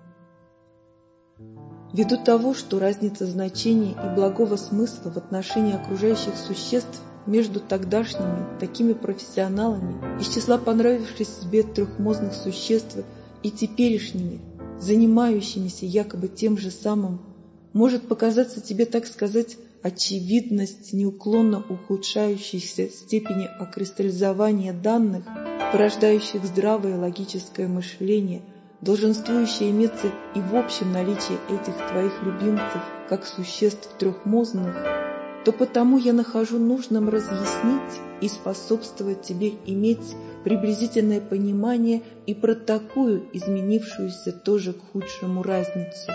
Ввиду того, что разница значения и благого смысла в отношении окружающих существ между тогдашними такими профессионалами из числа понравившихся себе трехмозных существ и теперешними, занимающимися якобы тем же самым, может показаться тебе, так сказать, очевидность неуклонно ухудшающейся степени окристаллизования данных, порождающих здравое логическое мышление, долженствующее иметься и в общем наличии этих твоих любимцев как существ трехмозных, то потому я нахожу нужным разъяснить и способствовать тебе иметь приблизительное понимание и про такую изменившуюся тоже к худшему разницу.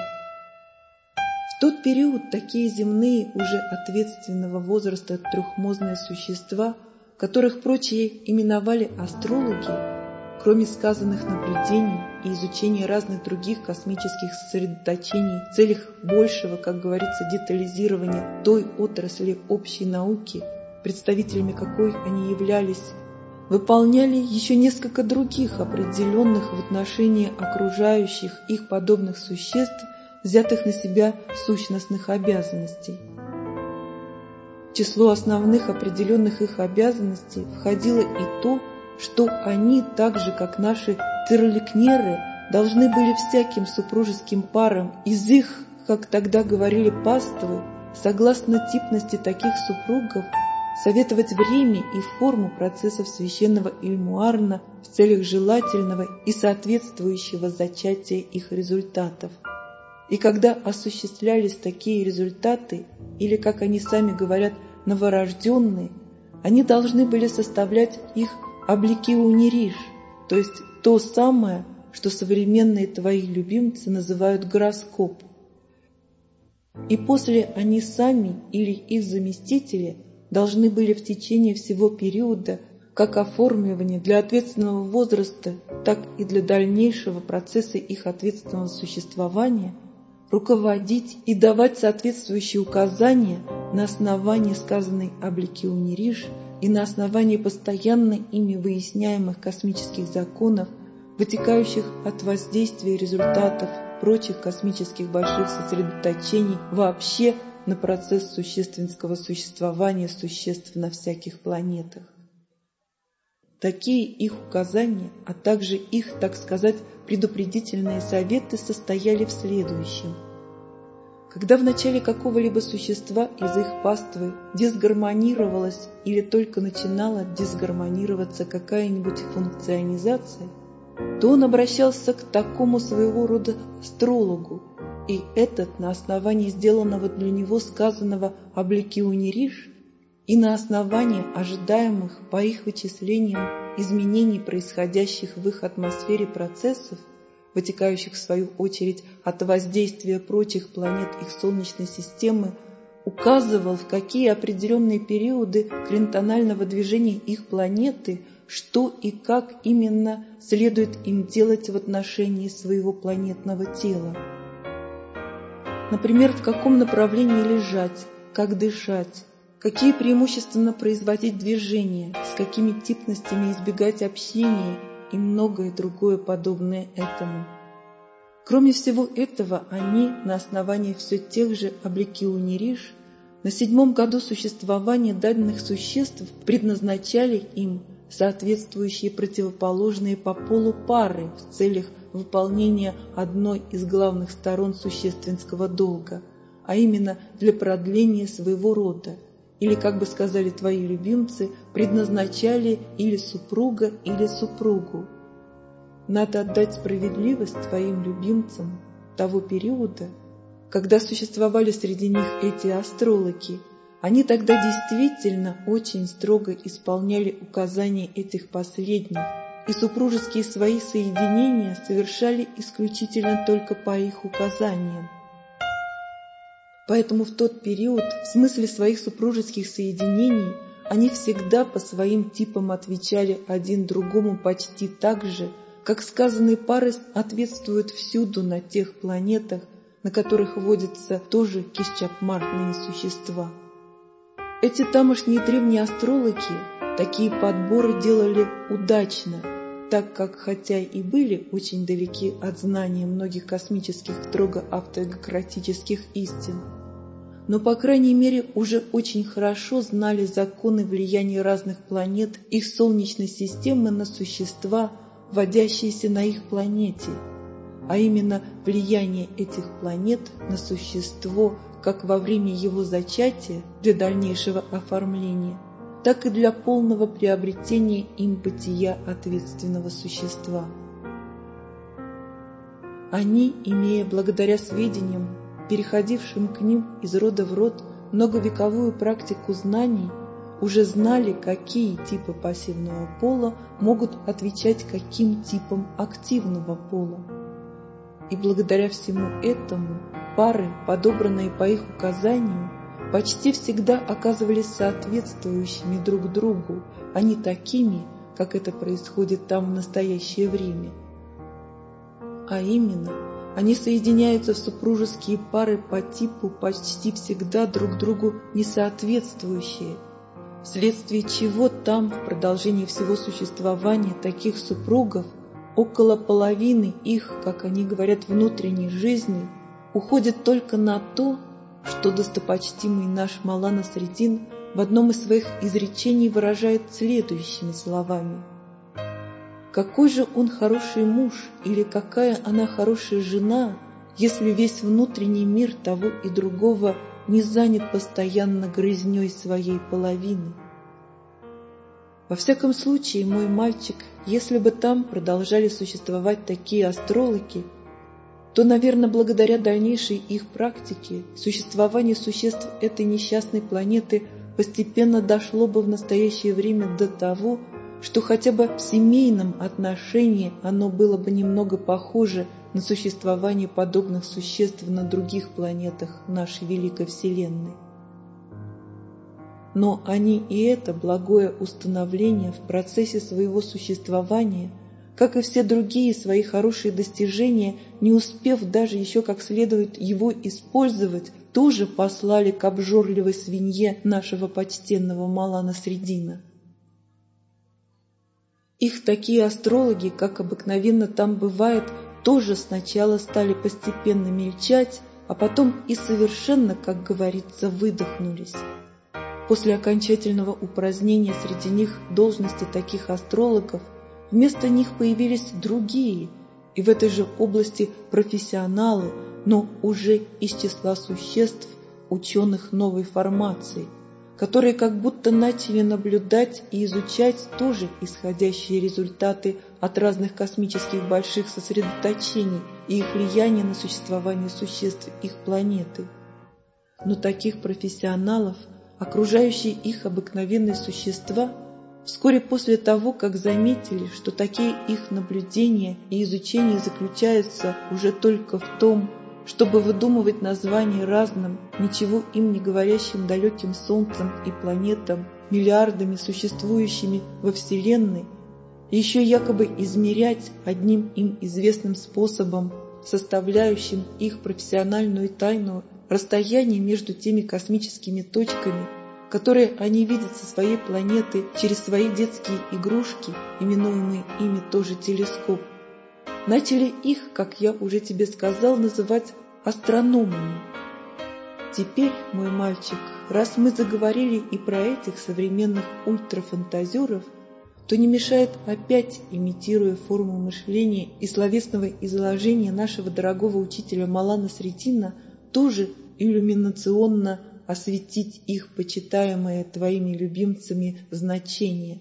В тот период такие земные уже ответственного возраста трехмозные существа, которых прочие именовали астрологи, кроме сказанных наблюдений и изучения разных других космических сосредоточений в целях большего, как говорится, детализирования той отрасли общей науки, представителями какой они являлись, выполняли еще несколько других определенных в отношении окружающих их подобных существ, взятых на себя сущностных обязанностей. В число основных определенных их обязанностей входило и то, что они, так же как наши терликнеры, должны были всяким супружеским парам из их, как тогда говорили, паствы, согласно типности таких супругов, советовать время и форму процессов священного Ильмуарна в целях желательного и соответствующего зачатия их результатов. И когда осуществлялись такие результаты, или, как они сами говорят, новорожденные, они должны были составлять их обликиунириш, то есть то самое, что современные твои любимцы называют гороскоп. И после они сами или их заместители должны были в течение всего периода, как оформливания для ответственного возраста, так и для дальнейшего процесса их ответственного существования, руководить и давать соответствующие указания на основании сказанной обликиунириш и на основании постоянно ими выясняемых космических законов, вытекающих от воздействия результатов прочих космических больших сосредоточений вообще на процесс существенского существования существ на всяких планетах. Такие их указания, а также их, так сказать, предупредительные советы состояли в следующем. Когда в начале какого-либо существа из их паствы дисгармонировалась или только начинала дисгармонироваться какая-нибудь функционизация, то он обращался к такому своего рода астрологу, и этот на основании сделанного для него сказанного обликиунириш и на основании ожидаемых по их вычислениям изменений, происходящих в их атмосфере процессов, вытекающих в свою очередь от воздействия прочих планет их Солнечной системы, указывал, в какие определенные периоды клинтонального движения их планеты, что и как именно следует им делать в отношении своего планетного тела. Например, в каком направлении лежать, как дышать, какие преимущественно производить движения, с какими типностями избегать общения и многое другое подобное этому. Кроме всего этого, они на основании все тех же обликиунириш на седьмом году существования данных существ предназначали им соответствующие противоположные по полу пары в целях выполнения одной из главных сторон существенского долга, а именно для продления своего рода, или, как бы сказали твои любимцы, предназначали или супруга, или супругу. Надо отдать справедливость твоим любимцам того периода, когда существовали среди них эти астрологи. Они тогда действительно очень строго исполняли указания этих последних, и супружеские свои соединения совершали исключительно только по их указаниям. Поэтому в тот период, в смысле своих супружеских соединений, они всегда по своим типам отвечали один другому почти так же, как сказанные пары ответствуют всюду на тех планетах, на которых водятся тоже кисчапмартные существа. Эти тамошние древние астрологи такие подборы делали удачно, так как, хотя и были очень далеки от знания многих космических строго автогократических истин, но, по крайней мере, уже очень хорошо знали законы влияния разных планет их Солнечной системы на существа, водящиеся на их планете, а именно влияние этих планет на существо как во время его зачатия для дальнейшего оформления, так и для полного приобретения им бытия ответственного существа. Они, имея благодаря сведениям, переходившим к ним из рода в род многовековую практику знаний, уже знали, какие типы пассивного пола могут отвечать каким типам активного пола. И благодаря всему этому пары, подобранные по их указанию, почти всегда оказывались соответствующими друг другу, а не такими, как это происходит там в настоящее время. А именно, они соединяются в супружеские пары по типу почти всегда друг другу несоответствующие, вследствие чего там в продолжении всего существования таких супругов около половины их, как они говорят, внутренней жизни уходит только на то, что достопочтимый наш Мавлана Насреддин в одном из своих изречений выражает следующими словами: «Какой же он хороший муж или какая она хорошая жена, если весь внутренний мир того и другого не занят постоянно грызней своей половины?» Во всяком случае, мой мальчик, если бы там продолжали существовать такие астрологи, то, наверное, благодаря дальнейшей их практике, существование существ этой несчастной планеты постепенно дошло бы в настоящее время до того, что хотя бы в семейном отношении оно было бы немного похоже на существование подобных существ на других планетах нашей великой Вселенной. Но они и это благое установление в процессе своего существования, как и все другие свои хорошие достижения, не успев даже еще как следует его использовать, тоже послали к обжорливой свинье нашего почтенного Малана Средина. Их такие астрологи, как обыкновенно там бывает, тоже сначала стали постепенно мельчать, а потом и совершенно, как говорится, выдохнулись. После окончательного упразднения среди них должности таких астрологов, вместо них появились другие, и в этой же области профессионалы, но уже из числа существ, ученых новой формации, которые как будто начали наблюдать и изучать тоже исходящие результаты от разных космических больших сосредоточений и их влияния на существование существ их планеты. Но таких профессионалов окружающие их обыкновенные существа вскоре после того, как заметили, что такие их наблюдения и изучения заключаются уже только в том, чтобы выдумывать названия разным, ничего им не говорящим далеким Солнцам и планетам, миллиардами существующими во Вселенной, и еще якобы измерять одним им известным способом, составляющим их профессиональную тайну, расстояние между теми космическими точками, которые они видят со своей планеты через свои детские игрушки, именуемые ими тоже телескоп, начали их, как я уже тебе сказал, называть астрономами. Теперь, мой мальчик, раз мы заговорили и про этих современных ультрафантазеров, то не мешает опять, имитируя форму мышления и словесного изложения нашего дорогого учителя Малана Средина, тоже иллюминационно осветить их почитаемое твоими любимцами значение.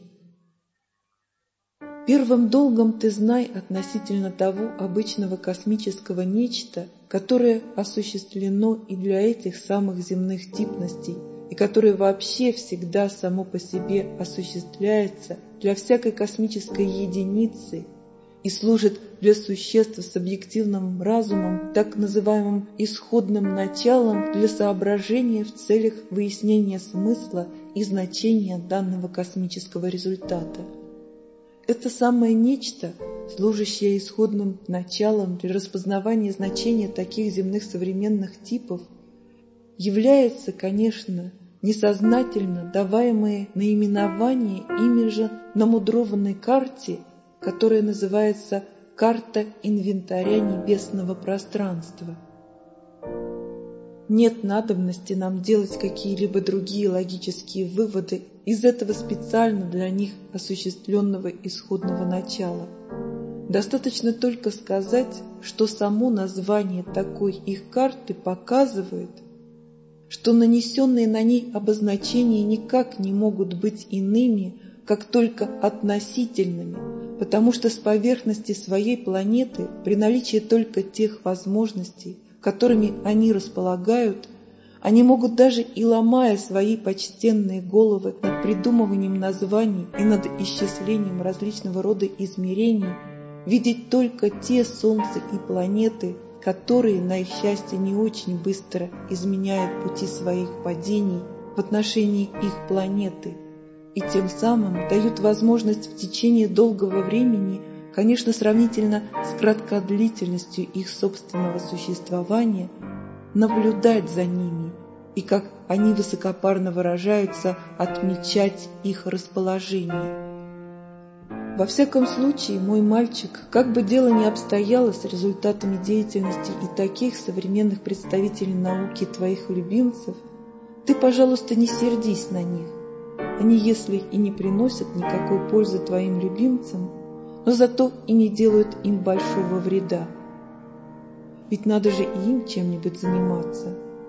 Первым долгом ты знай относительно того обычного космического нечто, которое осуществлено и для этих самых земных типностей, и которое вообще всегда само по себе осуществляется для всякой космической единицы и служит для существ с объективным разумом, так называемым исходным началом для соображения в целях выяснения смысла и значения данного космического результата. Это самое нечто, служащее исходным началом для распознавания значения таких земных современных типов, является, конечно, несознательно даваемое наименование ими же на мудрованной карте, которая называется «Карта инвентаря небесного пространства». Нет надобности нам делать какие-либо другие логические выводы из этого специально для них осуществленного исходного начала. Достаточно только сказать, что само название такой их карты показывает, что нанесенные на ней обозначения никак не могут быть иными, как только относительными, потому что с поверхности своей планеты, при наличии только тех возможностей, которыми они располагают, они могут даже и ломая свои почтенные головы над придумыванием названий и над исчислением различного рода измерений, видеть только те солнца и планеты, которые, на их счастье, не очень быстро изменяют пути своих падений в отношении их планеты, и тем самым дают возможность в течение долгого времени, конечно, сравнительно с краткодлительностью их собственного существования, наблюдать за ними и, как они высокопарно выражаются, отмечать их расположение. Во всяком случае, мой мальчик, как бы дело ни обстояло с результатами деятельности и таких современных представителей науки твоих любимцев, ты, пожалуйста, не сердись на них. Они, если и не приносят никакой пользы твоим любимцам, но зато и не делают им большого вреда. Ведь надо же и им чем-нибудь заниматься.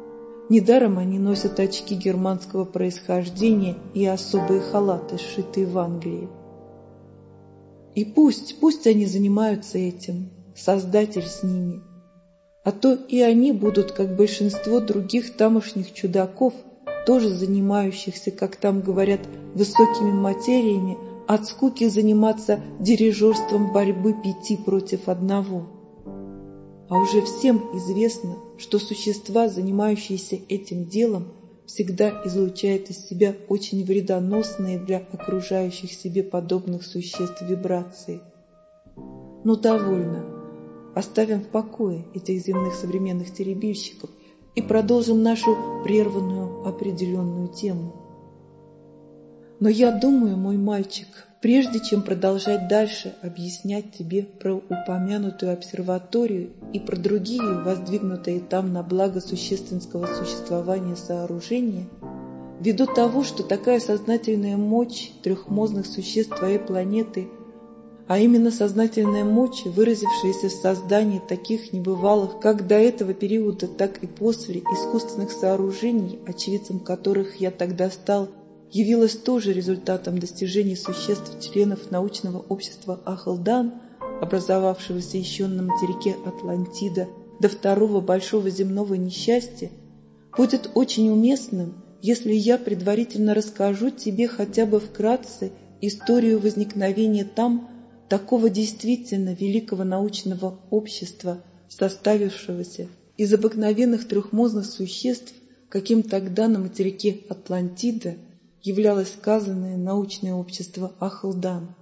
Недаром они носят очки германского происхождения и особые халаты, сшитые в Англии. И пусть, пусть они занимаются этим, Создатель с ними. А то и они будут, как большинство других тамошних чудаков, тоже занимающихся, как там говорят, высокими материями, от скуки заниматься дирижерством борьбы пяти против одного. А уже всем известно, что существа, занимающиеся этим делом, всегда излучают из себя очень вредоносные для окружающих себе подобных существ вибрации. Но довольно. Оставим в покое этих земных современных теребильщиков и продолжим нашу прерванную определенную тему. Но я думаю, мой мальчик, прежде чем продолжать дальше объяснять тебе про упомянутую обсерваторию и про другие воздвигнутые там на благо существенского существования сооружения, ввиду того, что такая сознательная мощь трехмозных существ твоей планеты, а именно сознательная мощь, выразившаяся в создании таких небывалых как до этого периода, так и после искусственных сооружений, очевидцем которых я тогда стал, явилась тоже результатом достижений существ-членов научного общества Ахлдан, образовавшегося еще на материке Атлантида до второго большого земного несчастья, будет очень уместным, если я предварительно расскажу тебе хотя бы вкратце историю возникновения там такого действительно великого научного общества, составившегося из обыкновенных трехмозных существ, каким тогда на материке Атлантида являлось сказанное научное общество Ахлдан.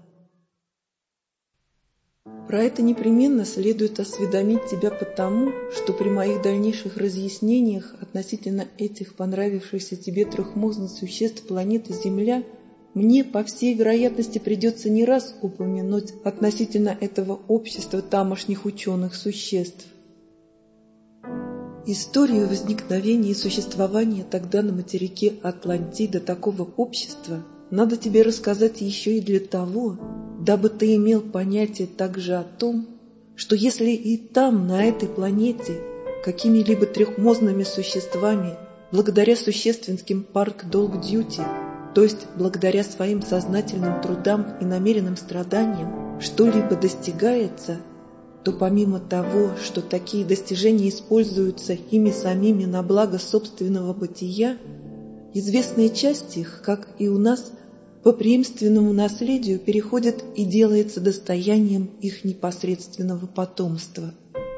Про это непременно следует осведомить тебя потому, что при моих дальнейших разъяснениях относительно этих понравившихся тебе трехмозных существ планеты Земля мне, по всей вероятности, придется не раз упомянуть относительно этого общества тамошних ученых существ. Историю возникновения и существования тогда на материке Атлантида такого общества надо тебе рассказать еще и для того, дабы ты имел понятие также о том, что если и там, на этой планете, какими-либо трехмозными существами, благодаря существенским парк-долг-дьюти, то есть благодаря своим сознательным трудам и намеренным страданиям, что-либо достигается, то помимо того, что такие достижения используются ими самими на благо собственного бытия, известная часть их, как и у нас, по преемственному наследию переходит и делается достоянием их непосредственного потомства.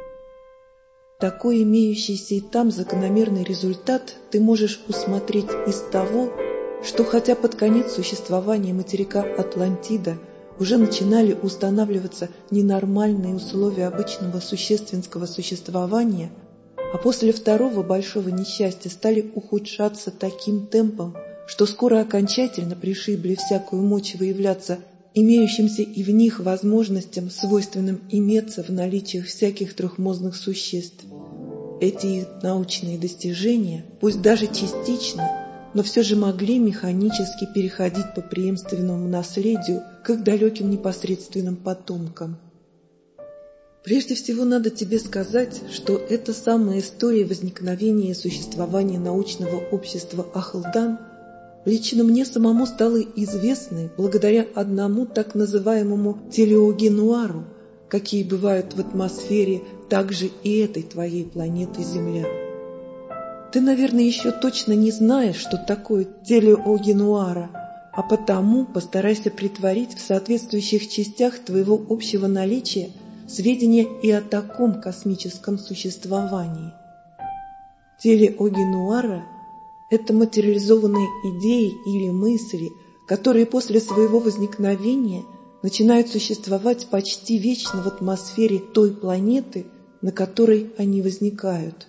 Такой имеющийся и там закономерный результат ты можешь усмотреть из того, что хотя под конец существования материка Атлантида уже начинали устанавливаться ненормальные условия обычного существенского существования, а после второго большого несчастья стали ухудшаться таким темпом, что скоро окончательно пришибли всякую мочь выявляться имеющимся и в них возможностям, свойственным иметься в наличиях всяких трехмозных существ. Эти их научные достижения, пусть даже частично, но все же могли механически переходить по преемственному наследию к их далеким непосредственным потомкам. Прежде всего надо тебе сказать, что эта самая история возникновения и существования научного общества Ахлдан лично мне самому стала известной благодаря одному так называемому телеогенуару, какие бывают в атмосфере также и этой твоей планеты Земля. Ты, наверное, еще точно не знаешь, что такое телеогенуара, а потому постарайся притворить в соответствующих частях твоего общего наличия сведения и о таком космическом существовании. Телеогенуара – это материализованные идеи или мысли, которые после своего возникновения начинают существовать почти вечно в атмосфере той планеты, на которой они возникают.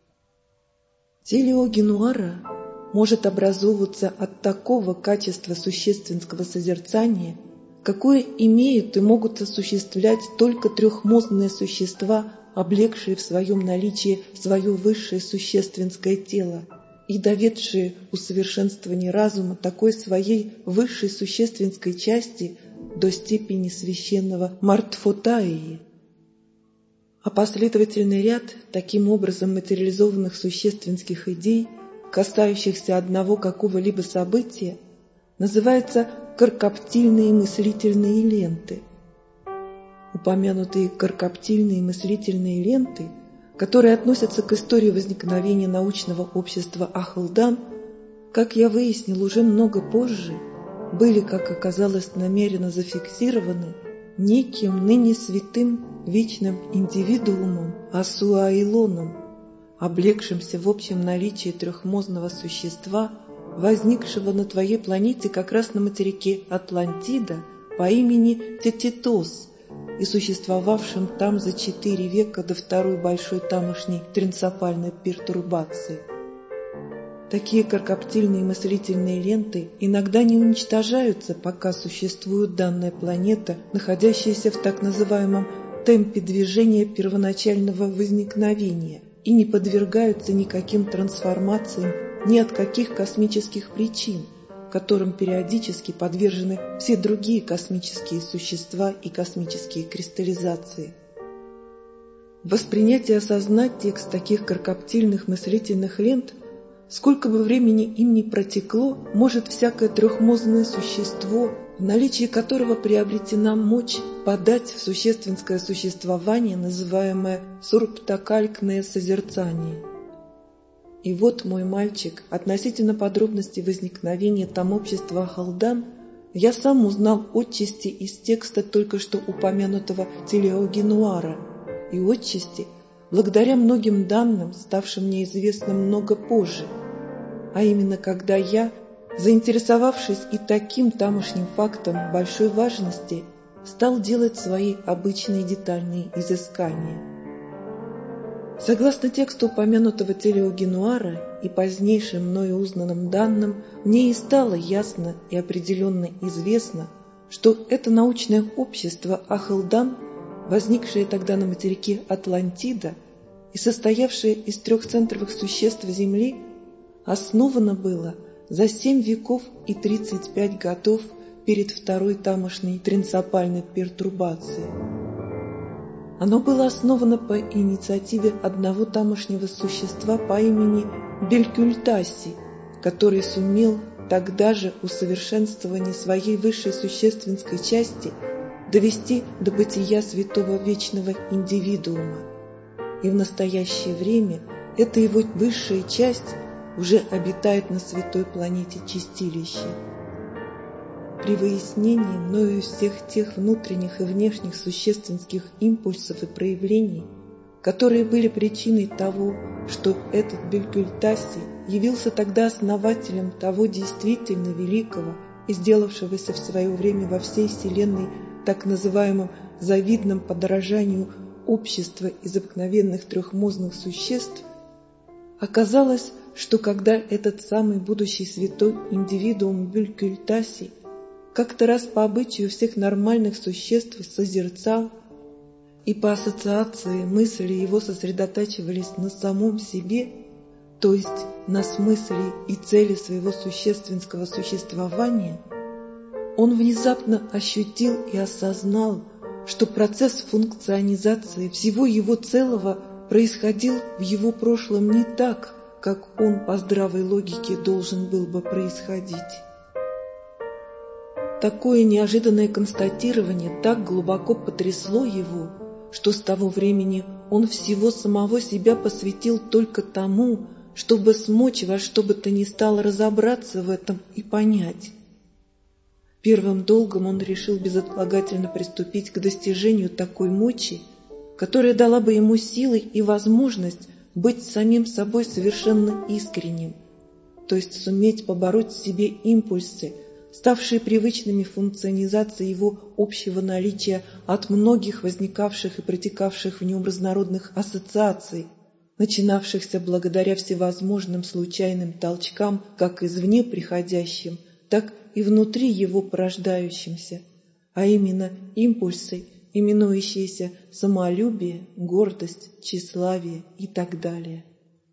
Телеогенуара может образовываться от такого качества существенского созерцания, какое имеют и могут осуществлять только трехмозные существа, облегшие в своем наличии свое высшее существенское тело и доведшие усовершенствование разума такой своей высшей существенской части до степени священного Мартфотаи. А последовательный ряд таким образом материализованных существенских идей, касающихся одного какого-либо события, называется каркоптильные мыслительные ленты. Упомянутые каркоптильные мыслительные ленты, которые относятся к истории возникновения научного общества Ахлдан, как я выяснил уже много позже, были, как оказалось, намеренно зафиксированы неким ныне святым вечным индивидуумом Асуаилоном, облегшимся в общем наличии трехмозного существа, возникшего на твоей планете как раз на материке Атлантида по имени Тетитос и существовавшим там за четыре века до второй большой тамошней тринцопальной пертурбации. Такие каркоптильные мыслительные ленты иногда не уничтожаются, пока существует данная планета, находящаяся в так называемом темпе движения первоначального возникновения, и не подвергаются никаким трансформациям ни от каких космических причин, которым периодически подвержены все другие космические существа и космические кристаллизации. Воспринять и осознать текст таких каркоптильных мыслительных лент, сколько бы времени им ни протекло, может всякое трехмозное существо, в наличии которого приобретена мочь подать в существенское существование, называемое сурптакалькное созерцание. И вот, мой мальчик, относительно подробностей возникновения там общества Ахлдан, я сам узнал отчасти из текста только что упомянутого Телеогенуара, и отчасти благодаря многим данным, ставшим мне известным много позже, а именно когда я, заинтересовавшись и таким тамошним фактом большой важности, стал делать свои обычные детальные изыскания. Согласно тексту упомянутого Телеогенуара и позднейшим мною узнанным данным, мне и стало ясно и определенно известно, что это научное общество Ахлдан, возникшее тогда на материке Атлантида и состоявшее из трех центровых существ Земли, основано было за семь веков и тридцать пять годов перед второй тамошней тринцопальной пертурбацией. Оно было основано по инициативе одного тамошнего существа по имени Белькультаси, который сумел тогда же усовершенствование своей высшей существенской части довести до бытия святого вечного индивидуума. И в настоящее время эта его высшая часть уже обитает на святой планете Чистилище. При выяснении мною всех тех внутренних и внешних существенских импульсов и проявлений, которые были причиной того, что этот Белькультаси явился тогда основателем того действительно великого и сделавшегося в свое время во всей вселенной так называемым завидным подражанию общества из обыкновенных трехмозных существ, оказалось, что когда этот самый будущий святой индивидуум Белькультаси как-то раз по обычаю всех нормальных существ созерцал, и по ассоциации мысли его сосредотачивались на самом себе, то есть на смысле и цели своего существенского существования, он внезапно ощутил и осознал, что процесс функционизации всего его целого происходил в его прошлом не так, как он по здравой логике должен был бы происходить. Такое неожиданное констатирование так глубоко потрясло его, что с того времени он всего самого себя посвятил только тому, чтобы смочь во что бы то ни стало разобраться в этом и понять. Первым долгом он решил безотлагательно приступить к достижению такой мочи, которая дала бы ему силы и возможность быть самим собой совершенно искренним, то есть суметь побороть в себе импульсы, ставшие привычными функционизации его общего наличия от многих возникавших и протекавших в нем разнородных ассоциаций, начинавшихся благодаря всевозможным случайным толчкам, как извне приходящим, так и внутри его порождающимся, а именно импульсы, именующиеся самолюбие, гордость, тщеславие и так далее.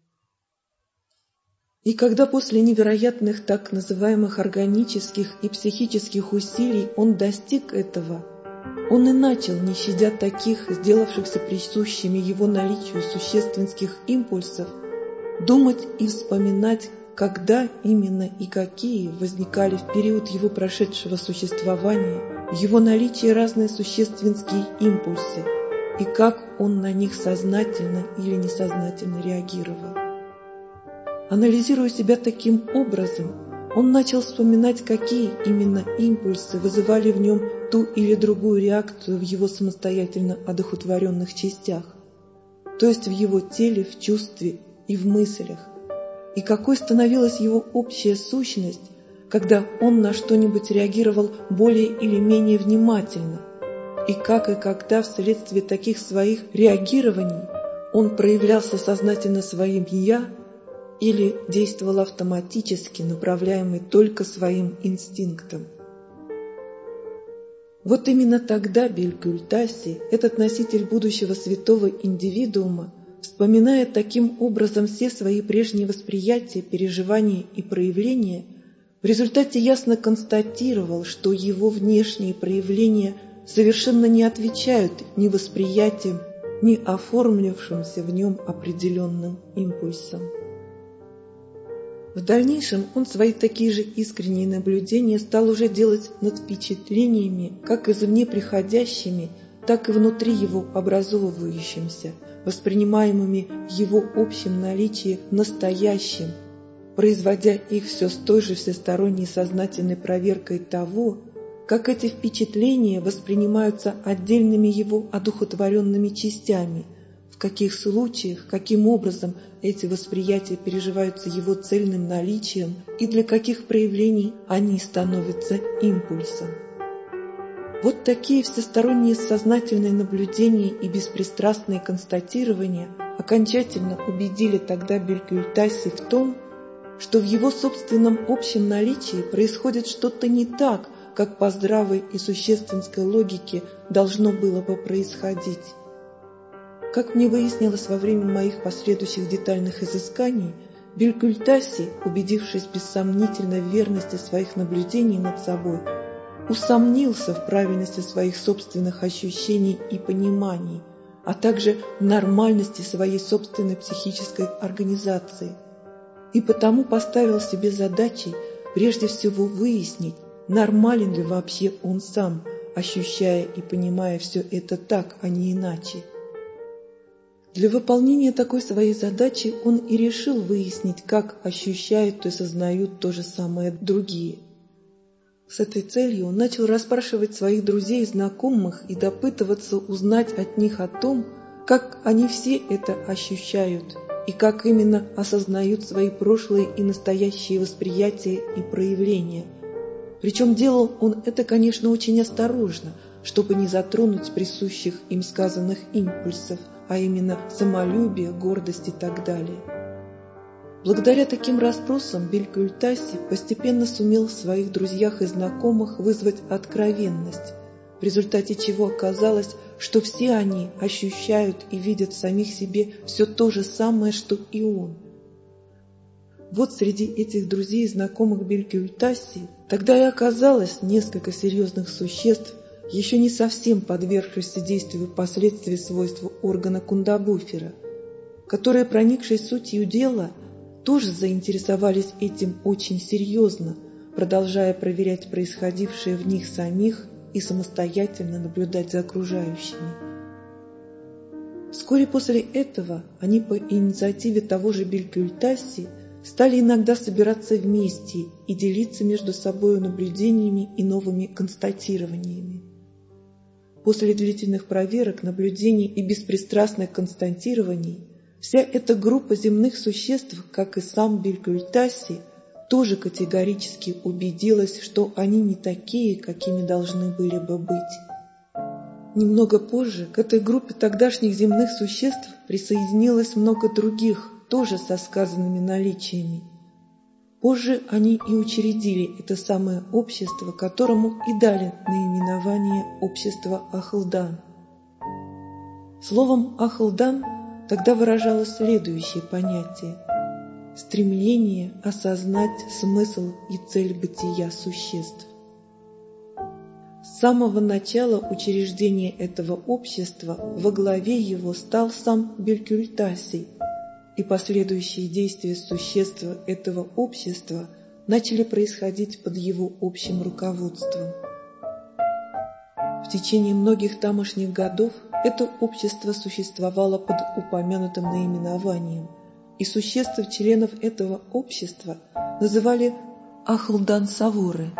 И когда после невероятных так называемых органических и психических усилий он достиг этого, он и начал, не щадя таких, сделавшихся присущими его наличию существенских импульсов, думать и вспоминать, когда именно и какие возникали в период его прошедшего существования в его наличии разные существенские импульсы, и как он на них сознательно или несознательно реагировал. Анализируя себя таким образом, он начал вспоминать, какие именно импульсы вызывали в нем ту или другую реакцию в его самостоятельно одухотворенных частях, то есть в его теле, в чувстве и в мыслях, и какой становилась его общая сущность, когда он на что-нибудь реагировал более или менее внимательно, и как и когда вследствие таких своих реагирований он проявлялся сознательно своим «я» или действовал автоматически, направляемый только своим инстинктом. Вот именно тогда Бель-Кюльтасси, этот носитель будущего святого индивидуума, вспоминая таким образом все свои прежние восприятия, переживания и проявления, в результате ясно констатировал, что его внешние проявления совершенно не отвечают ни восприятиям, ни оформлившимся в нем определенным импульсам. В дальнейшем он свои такие же искренние наблюдения стал уже делать над впечатлениями, как извне приходящими, так и внутри его образовывающимся, воспринимаемыми в его общем наличии настоящим, производя их все с той же всесторонней сознательной проверкой того, как эти впечатления воспринимаются отдельными его одухотворенными частями, в каких случаях, каким образом эти восприятия переживаются его цельным наличием и для каких проявлений они становятся импульсом. Вот такие всесторонние сознательные наблюдения и беспристрастные констатирования окончательно убедили тогда Бель-Кюльтасси в том, что в его собственном общем наличии происходит что-то не так, как по здравой и существенской логике должно было бы происходить. Как мне выяснилось во время моих последующих детальных изысканий, Бель-Кюльтасси, убедившись без сомнительной верности своих наблюдений над собой, усомнился в правильности своих собственных ощущений и пониманий, а также в нормальности своей собственной психической организации, и потому поставил себе задачей прежде всего выяснить, нормален ли вообще он сам, ощущая и понимая все это так, а не иначе. Для выполнения такой своей задачи он и решил выяснить, как ощущают и сознают то же самое другие. С этой целью он начал расспрашивать своих друзей и знакомых и допытываться узнать от них о том, как они все это ощущают и как именно осознают свои прошлые и настоящие восприятия и проявления. Причем делал он это, конечно, очень осторожно, чтобы не затронуть присущих им сказанных импульсов, а именно самолюбие, гордость и так далее. Благодаря таким расспросам Бель-Кюльтасси постепенно сумел в своих друзьях и знакомых вызвать откровенность, в результате чего оказалось, что все они ощущают и видят в самих себе все то же самое, что и он. Вот среди этих друзей и знакомых Бель-Кюльтасси тогда и оказалось несколько серьезных существ, еще не совсем подвергшихся действию последствий свойств органа Кундабуфера, которые, проникшись сутью дела, тоже заинтересовались этим очень серьезно, продолжая проверять происходившее в них самих и самостоятельно наблюдать за окружающими. Вскоре после этого они по инициативе того же Бель-Кюльтасси стали иногда собираться вместе и делиться между собой наблюдениями и новыми констатированиями. После длительных проверок, наблюдений и беспристрастных констатирований вся эта группа земных существ, как и сам Бель-Кюльтасси, тоже категорически убедилась, что они не такие, какими должны были бы быть. Немного позже к этой группе тогдашних земных существ присоединилось много других, тоже со сказанными наличиями. Позже они и учредили это самое общество, которому и дали наименование «Общество Ахлдан». Словом «Ахлдан» тогда выражалось следующее понятие – стремление осознать смысл и цель бытия существ. самого начала учреждения этого общества во главе его стал сам Белькюльтасий, и последующие действия существ этого общества начали происходить под его общим руководством. В течение многих тамошних годов это общество существовало под упомянутым наименованием, и существ-членов этого общества называли Ахлдан-Савуры.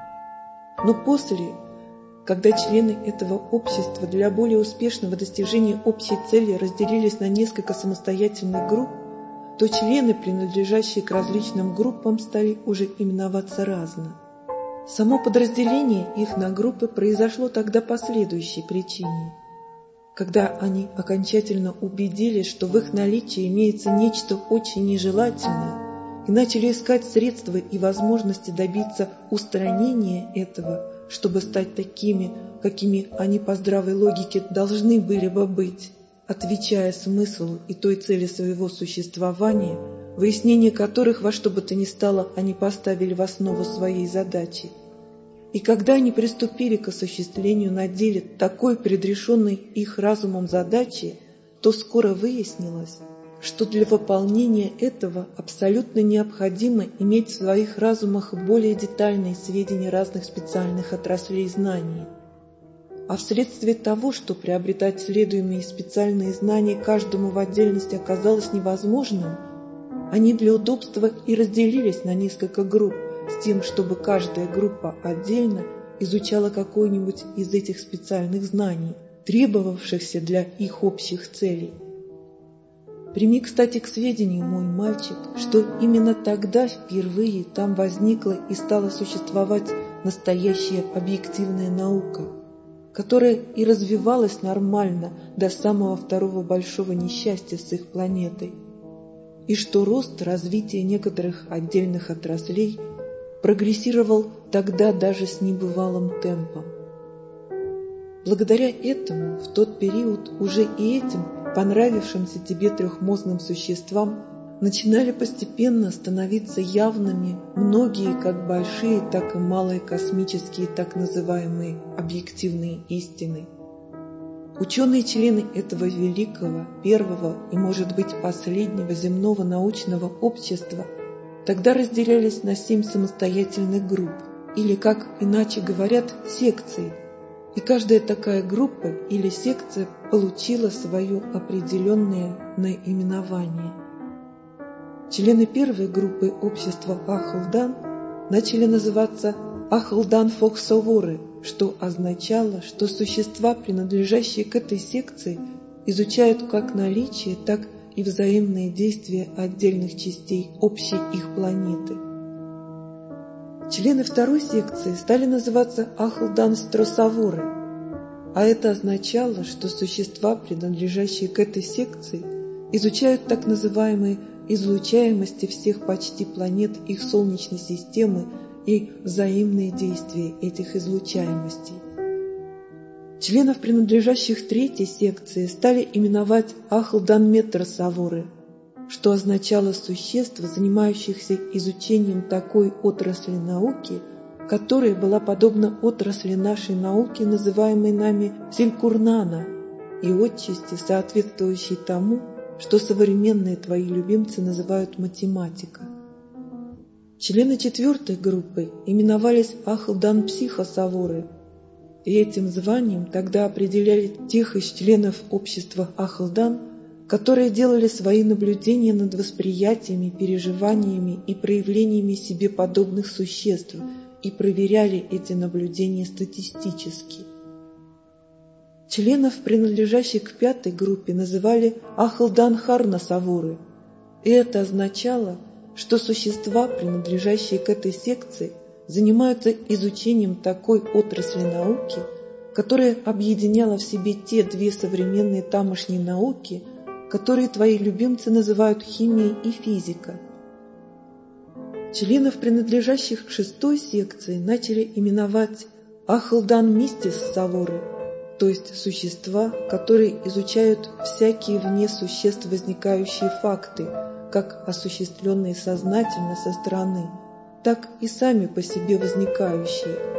Но после, когда члены этого общества для более успешного достижения общей цели разделились на несколько самостоятельных групп, то члены, принадлежащие к различным группам, стали уже именоваться разно. Само подразделение их на группы произошло тогда по следующей причине. Когда они окончательно убедились, что в их наличии имеется нечто очень нежелательное, и начали искать средства и возможности добиться устранения этого, чтобы стать такими, какими они по здравой логике должны были бы быть, отвечая смыслу и той цели своего существования, выяснение которых во что бы то ни стало они поставили в основу своей задачи. И когда они приступили к осуществлению на деле такой предрешенной их разумом задачи, то скоро выяснилось, что для выполнения этого абсолютно необходимо иметь в своих разумах более детальные сведения разных специальных отраслей знаний. А вследствие того, что приобретать следуемые специальные знания каждому в отдельности оказалось невозможным, они для удобства и разделились на несколько групп, с тем, чтобы каждая группа отдельно изучала какой-нибудь из этих специальных знаний, требовавшихся для их общих целей. Прими, кстати, к сведению, мой мальчик, что именно тогда впервые там возникла и стала существовать настоящая объективная наука, которая и развивалась нормально до самого второго большого несчастья с их планетой, и что рост развития некоторых отдельных отраслей прогрессировал тогда даже с небывалым темпом. Благодаря этому в тот период уже и этим понравившимся тебе трехмозным существам начинали постепенно становиться явными многие как большие, так и малые космические так называемые объективные истины. Ученые-члены этого великого, первого и, может быть, последнего земного научного общества тогда разделялись на семь самостоятельных групп, или, как иначе говорят, секций, и каждая такая группа или секция получила свое определенное наименование. Члены первой группы общества Ахлдан начали называться Ахлдан-Фоксоворы, что означало, что существа, принадлежащие к этой секции, изучают как наличие, так и взаимные действия отдельных частей общей их планеты. Члены второй секции стали называться Ахлдан-Стросоворы, а это означало, что существа, принадлежащие к этой секции, изучают так называемые излучаемости всех почти планет их Солнечной системы и взаимные действия этих излучаемостей. Членов, принадлежащих третьей секции, стали именовать Ахлдан-Метросоворы, что означало существ, занимающихся изучением такой отрасли науки, которая была подобна отрасли нашей науки, называемой нами Селькурнана, и отчасти соответствующей тому, что современные твои любимцы называют математика. Члены четвертой группы именовались Ахлдан-Психосоворы, и этим званием тогда определяли тех из членов общества Ахлдан, которые делали свои наблюдения над восприятиями, переживаниями и проявлениями себе подобных существ и проверяли эти наблюдения статистически. Членов, принадлежащих к пятой группе, называли Ахлдан-Харнасоворы, и это означало, что существа, принадлежащие к этой секции, занимаются изучением такой отрасли науки, которая объединяла в себе те две современные тамошние науки, которые твои любимцы называют химией и физика. Членов, принадлежащих к шестой секции, начали именовать Ахлдан-Мистис-Саворы, то есть существа, которые изучают всякие вне существ возникающие факты, как осуществленные сознательно со стороны, так и сами по себе возникающие,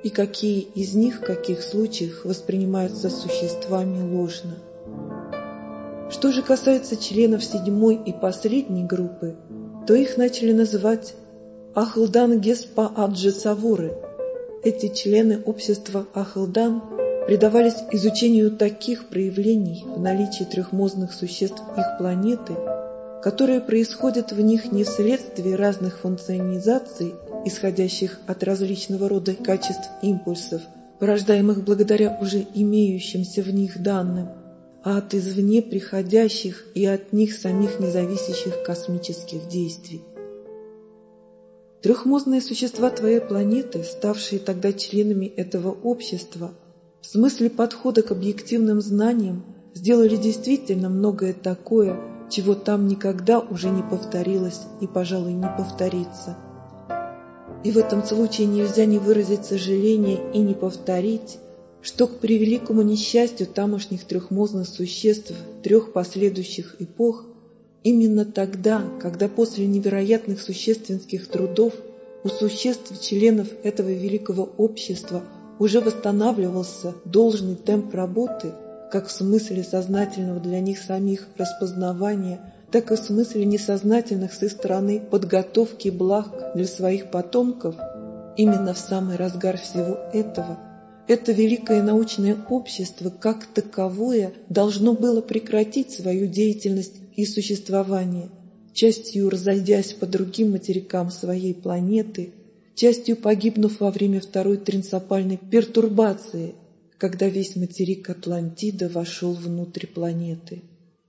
и какие из них в каких случаях воспринимаются существами ложно. Что же касается членов седьмой и последней группы, то их начали называть Ахылдан Геспа Аджи Савуры. Эти члены общества Ахылдан предавались изучению таких проявлений в наличии трехмозных существ их планеты, которые происходят в них не вследствие разных функционизаций, исходящих от различного рода качеств импульсов, порождаемых благодаря уже имеющимся в них данным, а от извне приходящих и от них самих независящих космических действий. Трехмозные существа твоей планеты, ставшие тогда членами этого общества, в смысле подхода к объективным знаниям, сделали действительно многое такое, чего там никогда уже не повторилось и, пожалуй, не повторится. И в этом случае нельзя не выразить сожаление и не повторить, что к превеликому несчастью тамошних трехмозных существ трех последующих эпох, именно тогда, когда после невероятных существенских трудов у существ членов этого великого общества уже восстанавливался должный темп работы, как в смысле сознательного для них самих распознавания, так и в смысле несознательных с их стороны подготовки благ для своих потомков, именно в самый разгар всего этого, это великое научное общество как таковое должно было прекратить свою деятельность и существование, частью разойдясь по другим материкам своей планеты, частью погибнув во время второй тринсопальной пертурбации, когда весь материк Атлантида вошел внутрь планеты.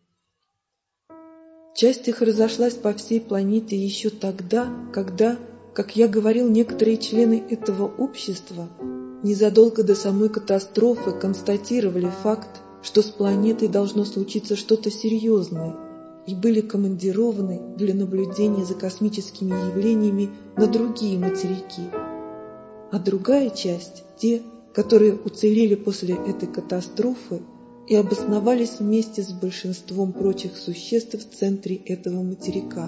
Часть их разошлась по всей планете еще тогда, когда, как я говорил, некоторые члены этого общества незадолго до самой катастрофы констатировали факт, что с планетой должно случиться что-то серьезное, и были командированы для наблюдения за космическими явлениями на другие материки. А другая часть, те, которые уцелели после этой катастрофы и обосновались вместе с большинством прочих существ в центре этого материка.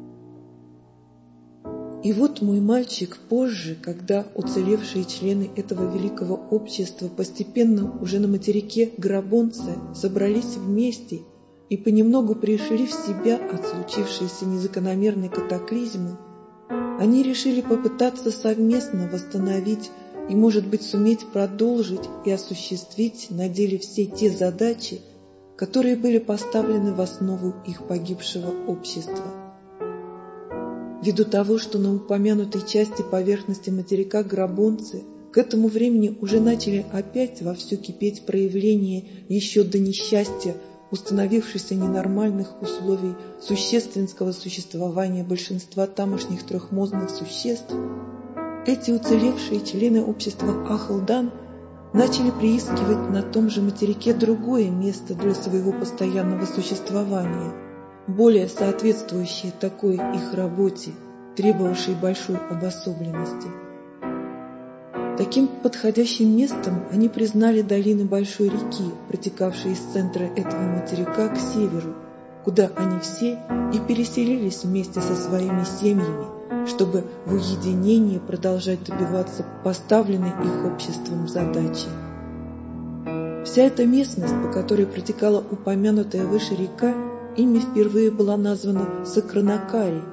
И вот мой мальчик позже, когда уцелевшие члены этого великого общества постепенно уже на материке Грабонце собрались вместе и понемногу пришли в себя от случившейся незакономерной катаклизмы, они решили попытаться совместно восстановить и, может быть, суметь продолжить и осуществить на деле все те задачи, которые были поставлены в основу их погибшего общества. Ввиду того, что на упомянутой части поверхности материка Грабонцы к этому времени уже начали опять вовсю кипеть проявления еще до несчастья установившихся ненормальных условий существенского существования большинства тамошних трехмозных существ, эти уцелевшие члены общества Ахылдан начали приискивать на том же материке другое место для своего постоянного существования, более соответствующее такой их работе, требовавшей большой обособленности. Таким подходящим местом они признали долины большой реки, протекавшей из центра этого материка к северу, куда они все и переселились вместе со своими семьями, чтобы в уединении продолжать добиваться поставленной их обществом задачи. Вся эта местность, по которой протекала упомянутая выше река, ими впервые была названа Сакранакари.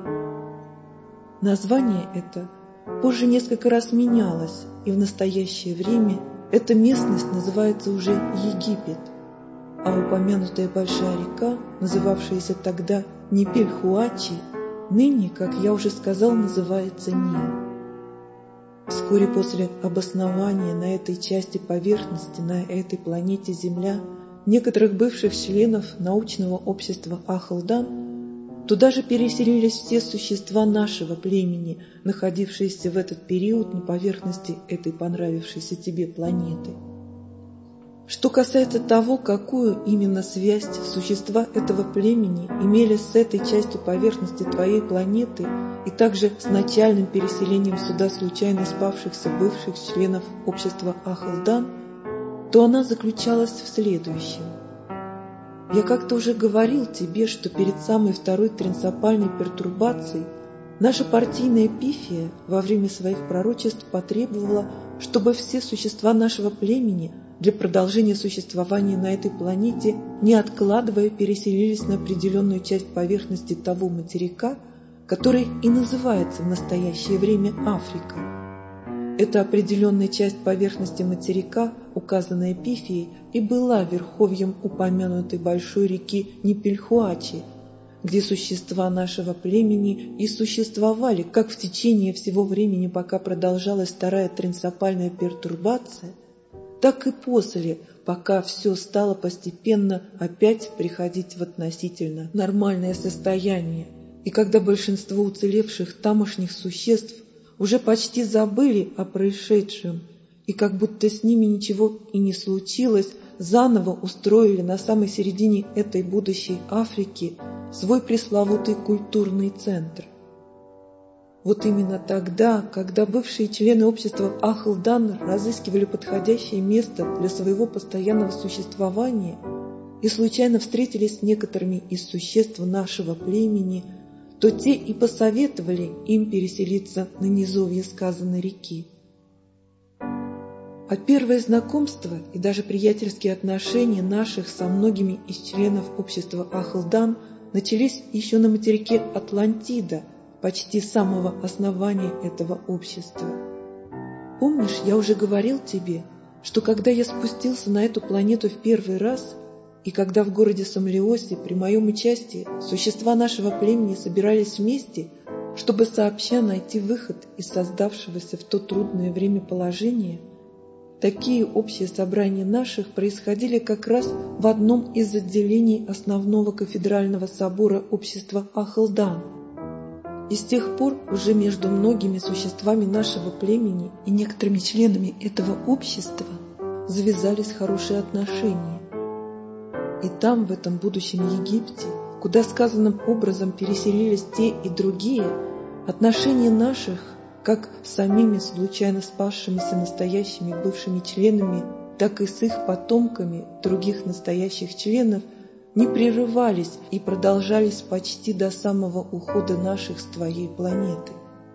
Название это позже несколько раз менялось, и в настоящее время эта местность называется уже Египет, а упомянутая большая река, называвшаяся тогда Непельхуачи, ныне, как я уже сказал, называется Нил. Вскоре после обоснования на этой части поверхности, на этой планете Земля, некоторых бывших членов научного общества Ахылдан, туда же переселились все существа нашего племени, находившиеся в этот период на поверхности этой понравившейся тебе планеты. Что касается того, какую именно связь существа этого племени имели с этой частью поверхности твоей планеты и также с начальным переселением сюда случайно спавшихся бывших членов общества Ахылдан, то она заключалась в следующем. Я как-то уже говорил тебе, что перед самой второй тринсопальной пертурбацией Наша партийная пифия во время своих пророчеств потребовала, чтобы все существа нашего племени для продолжения существования на этой планете, не откладывая, переселились на определенную часть поверхности того материка, который и называется в настоящее время Африка. Эта определенная часть поверхности материка, указанная пифией, и была верховьем упомянутой большой реки Нипельхуачи, где существа нашего племени и существовали как в течение всего времени, пока продолжалась вторая трансопальная пертурбация, так и после, пока все стало постепенно опять приходить в относительно нормальное состояние, и когда большинство уцелевших тамошних существ уже почти забыли о происшедшем, и как будто с ними ничего и не случилось, заново устроили на самой середине этой будущей Африки свой пресловутый культурный центр. Вот именно тогда, когда бывшие члены общества Ахлдан разыскивали подходящее место для своего постоянного существования и случайно встретились с некоторыми из существ нашего племени, то те и посоветовали им переселиться на низовье сказанной реки. А первое знакомство и даже приятельские отношения наших со многими из членов общества Ахлдан начались еще на материке Атлантида, почти с самого основания этого общества. Помнишь, я уже говорил тебе, что когда я спустился на эту планету в первый раз, и когда в городе Сомлеосе при моем участии существа нашего племени собирались вместе, чтобы сообща найти выход из создавшегося в то трудное время положения, такие общие собрания наших происходили как раз в одном из отделений основного кафедрального собора общества Ахлдан. И с тех пор уже между многими существами нашего племени и некоторыми членами этого общества завязались хорошие отношения. И там, в этом будущем Египте, куда сказанным образом переселились те и другие, отношения наших, как с самими случайно спасшимися настоящими бывшими членами, так и с их потомками других настоящих членов, не прерывались и продолжались почти до самого ухода наших с твоей планеты.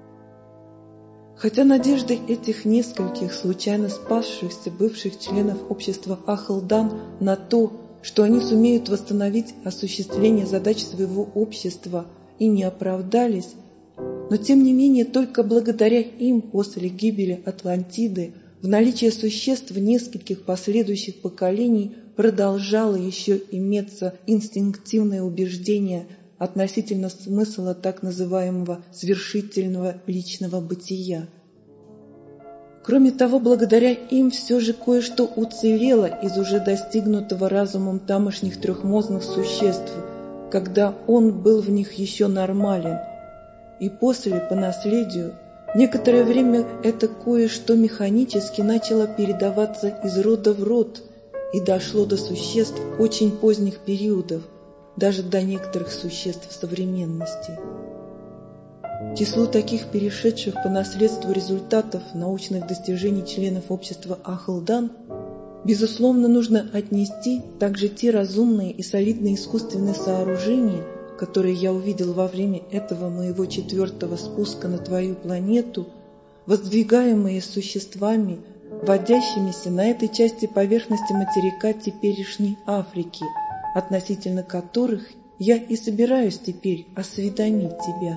Хотя надежды этих нескольких случайно спасшихся бывших членов общества Ахлдан на то, что они сумеют восстановить осуществление задач своего общества, и не оправдались, но тем не менее только благодаря им после гибели Атлантиды в наличии существ нескольких последующих поколений продолжало еще иметься инстинктивное убеждение относительно смысла так называемого свершительного личного бытия. Кроме того, благодаря им все же кое-что уцелело из уже достигнутого разумом тамошних трехмозных существ, когда он был в них еще нормален. И после, по наследию, некоторое время это кое-что механически начало передаваться из рода в род и дошло до существ очень поздних периодов, даже до некоторых существ современности. К числу таких перешедших по наследству результатов научных достижений членов общества Ахлдан, безусловно, нужно отнести также те разумные и солидные искусственные сооружения, которые я увидел во время этого моего четвертого спуска на твою планету, воздвигаемые существами, водящимися на этой части поверхности материка теперешней Африки, относительно которых я и собираюсь теперь осведомить тебя.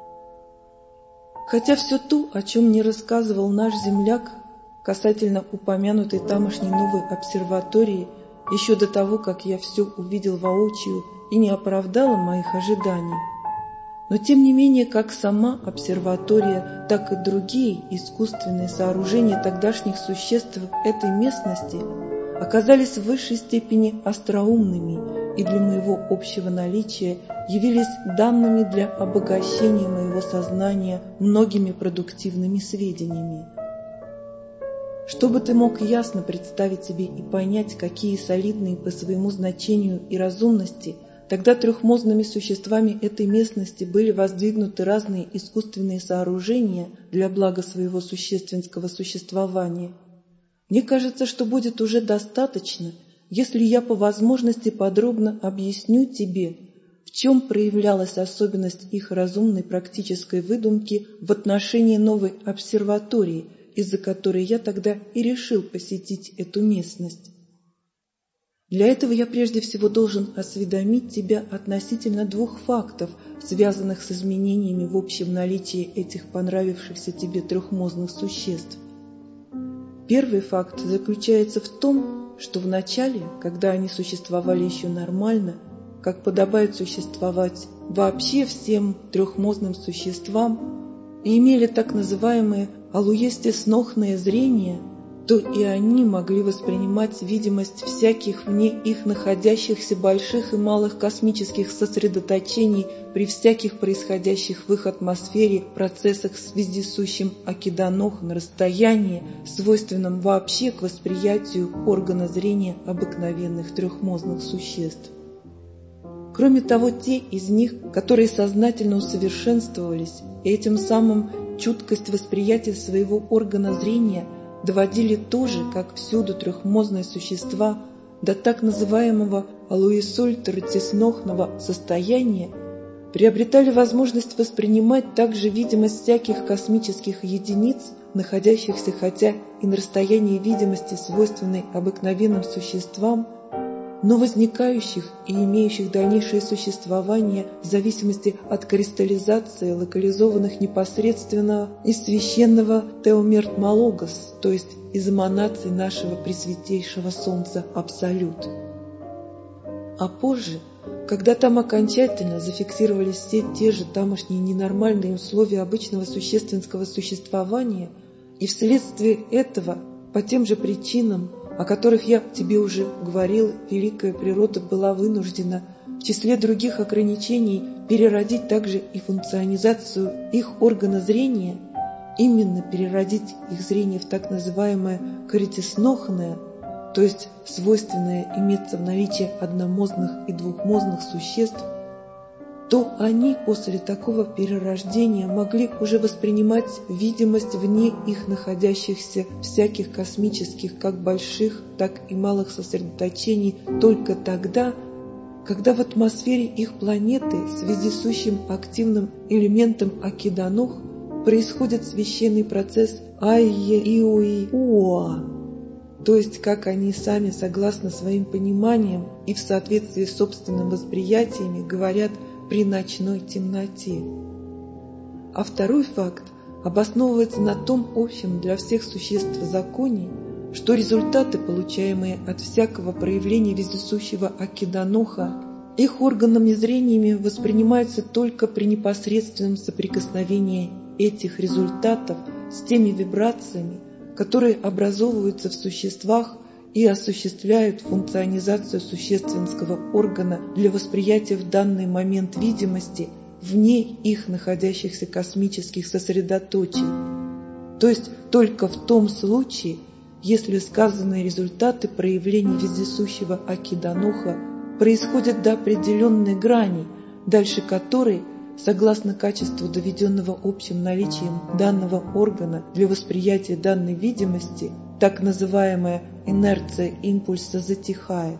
Хотя все то, о чем мне рассказывал наш земляк касательно упомянутой тамошней новой обсерватории, еще до того, как я все увидел воочию и не оправдало моих ожиданий, но тем не менее, как сама обсерватория, так и другие искусственные сооружения тогдашних существ этой местности оказались в высшей степени остроумными и для моего общего наличия явились данными для обогащения моего сознания многими продуктивными сведениями. Чтобы ты мог ясно представить себе и понять, какие солидные по своему значению и разумности тогда трехмозными существами этой местности были воздвигнуты разные искусственные сооружения для блага своего существенского существования, мне кажется, что будет уже достаточно, если я по возможности подробно объясню тебе, в в чем проявлялась особенность их разумной практической выдумки в отношении новой обсерватории, из-за которой я тогда и решил посетить эту местность. Для этого я прежде всего должен осведомить тебя относительно двух фактов, связанных с изменениями в общем наличии этих понравившихся тебе трехмозных существ. Первый факт заключается в том, что в начале, когда они существовали еще нормально, как подобает существовать вообще всем трехмозным существам, и имели так называемое алуестеснохное зрение, то и они могли воспринимать видимость всяких вне их находящихся больших и малых космических сосредоточений при всяких происходящих в их атмосфере процессах с вездесущим окидонох на расстоянии, свойственном вообще к восприятию органа зрения обыкновенных трехмозных существ. Кроме того, те из них, которые сознательно усовершенствовались и этим самым чуткость восприятия своего органа зрения доводили тоже, как всюду трехмозные существа, до так называемого алуисольтеротеснохного состояния, приобретали возможность воспринимать также видимость всяких космических единиц, находящихся хотя и на расстоянии видимости, свойственной обыкновенным существам, но возникающих и имеющих дальнейшее существование в зависимости от кристаллизации, локализованных непосредственно из священного Теомертмологос, то есть из эманаций нашего Пресвятейшего Солнца Абсолют. А позже, когда там окончательно зафиксировались все те же тамошние ненормальные условия обычного существенского существования, и вследствие этого, по тем же причинам, о которых я тебе уже говорил, великая природа была вынуждена в числе других ограничений переродить также и функционизацию их органа зрения, именно переродить их зрение в так называемое коритеснохное, то есть свойственное иметься в наличии одномозных и двухмозных существ, то они после такого перерождения могли уже воспринимать видимость вне их находящихся всяких космических как больших, так и малых сосредоточений только тогда, когда в атмосфере их планеты с вездесущим активным элементом окидонох происходит священный процесс Айе-Иуи-Уа, то есть как они сами, согласно своим пониманиям и в соответствии с собственными восприятиями, говорят при ночной темноте. А второй факт обосновывается на том общем для всех существ законе, что результаты, получаемые от всякого проявления вездесущего окидоноха, их органами зрениями воспринимаются только при непосредственном соприкосновении этих результатов с теми вибрациями, которые образовываются в существах и осуществляют функционизацию существенского органа для восприятия в данный момент видимости вне их находящихся космических сосредоточий, то есть только в том случае, если сказанные результаты проявления вездесущего окидоноха происходят до определенной грани, дальше которой, согласно качеству доведенного общим наличием данного органа для восприятия данной видимости, так называемая инерция импульса затихает.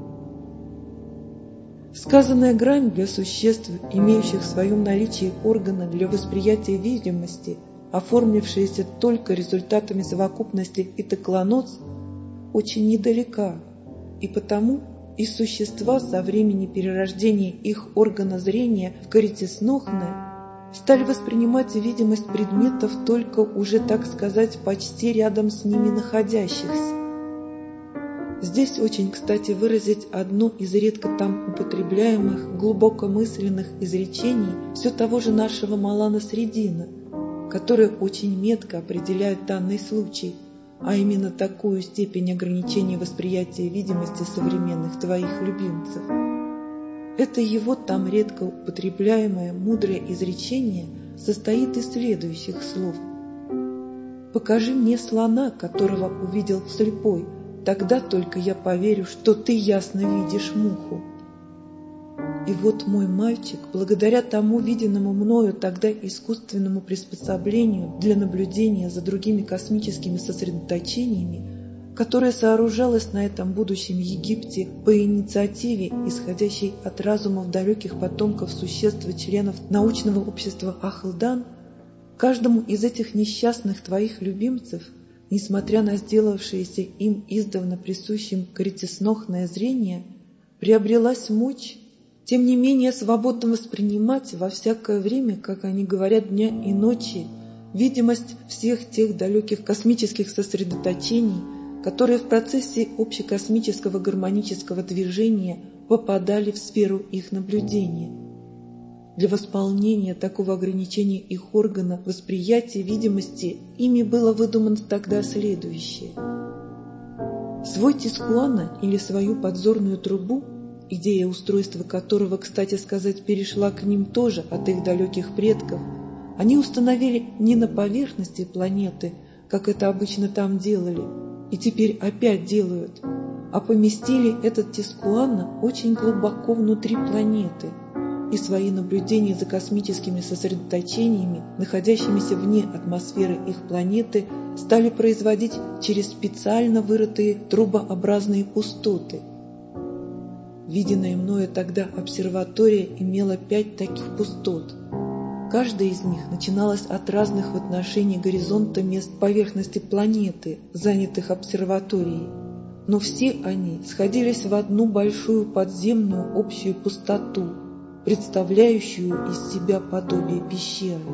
Сказанная грань для существ, имеющих в своем наличии органа для восприятия видимости, оформившиеся только результатами совокупности итоклоноз, очень недалека, и потому и существа со времени перерождения их органа зрения в коритеснохное стали воспринимать видимость предметов только уже, так сказать, почти рядом с ними находящихся. Здесь очень кстати выразить одно из редко там употребляемых глубокомысленных изречений все того же нашего Малана Средина, которое очень метко определяет данный случай, а именно такую степень ограничения восприятия видимости современных твоих любимцев. Это его там редко употребляемое мудрое изречение состоит из следующих слов: «Покажи мне слона, которого увидел слепой, тогда только я поверю, что ты ясно видишь муху». И вот мой мальчик, благодаря тому виденному мною тогда искусственному приспособлению для наблюдения за другими космическими сосредоточениями, которое сооружалось на этом будущем Египте по инициативе, исходящей от разумов далеких потомков существ и членов научного общества Ахлдан, каждому из этих несчастных твоих любимцев, несмотря на сделавшееся им издавна присущим корицеснохное зрение, приобрелась мочь, тем не менее свободно воспринимать во всякое время, как они говорят, дня и ночи, видимость всех тех далеких космических сосредоточений, которые в процессе общекосмического гармонического движения попадали в сферу их наблюдения. Для восполнения такого ограничения их органа восприятия видимости ими было выдумано тогда следующее. Свой Тискуана или свою подзорную трубу, идея устройства которого, кстати сказать, перешла к ним тоже от их далеких предков, они установили не на поверхности планеты, как это обычно там делали, и теперь опять делают, а поместили этот Тискуана очень глубоко внутри планеты, и свои наблюдения за космическими сосредоточениями, находящимися вне атмосферы их планеты, стали производить через специально вырытые трубообразные пустоты. Виденная мною тогда обсерватория имела пять таких пустот. Каждая из них начиналась от разных в отношении горизонта мест поверхности планеты, занятых обсерваторией, но все они сходились в одну большую подземную общую пустоту, представляющую из себя подобие пещеры.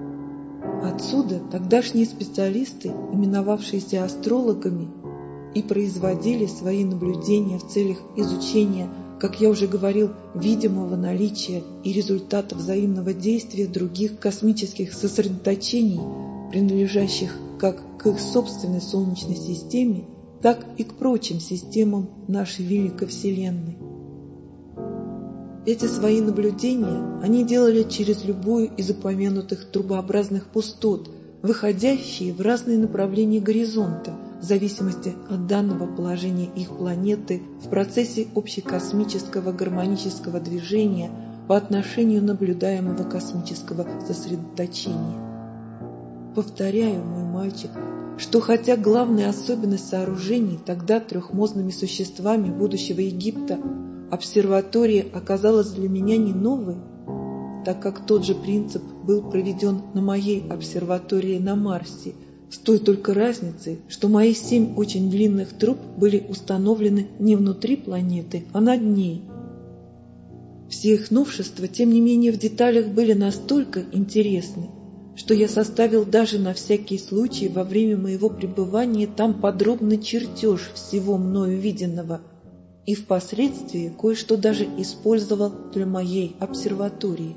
Отсюда тогдашние специалисты, именовавшиеся астрологами, и производили свои наблюдения в целях изучения, как я уже говорил, видимого наличия и результата взаимного действия других космических сосредоточений, принадлежащих как к их собственной Солнечной системе, так и к прочим системам нашей великой Вселенной. Эти свои наблюдения они делали через любую из упомянутых трубообразных пустот, выходящие в разные направления горизонта, в зависимости от данного положения их планеты в процессе общекосмического гармонического движения по отношению наблюдаемого космического сосредоточения. Повторяю, мой мальчик, что хотя главная особенность сооружений тогда трехмозными существами будущего Египта обсерватория оказалась для меня не новой, так как тот же принцип был проведен на моей обсерватории на Марсе, с той только разницей, что мои семь очень длинных труб были установлены не внутри планеты, а над ней. Все их новшества, тем не менее, в деталях были настолько интересны, что я составил даже на всякий случай во время моего пребывания там подробный чертеж всего мною виденного и впоследствии кое-что даже использовал для моей обсерватории.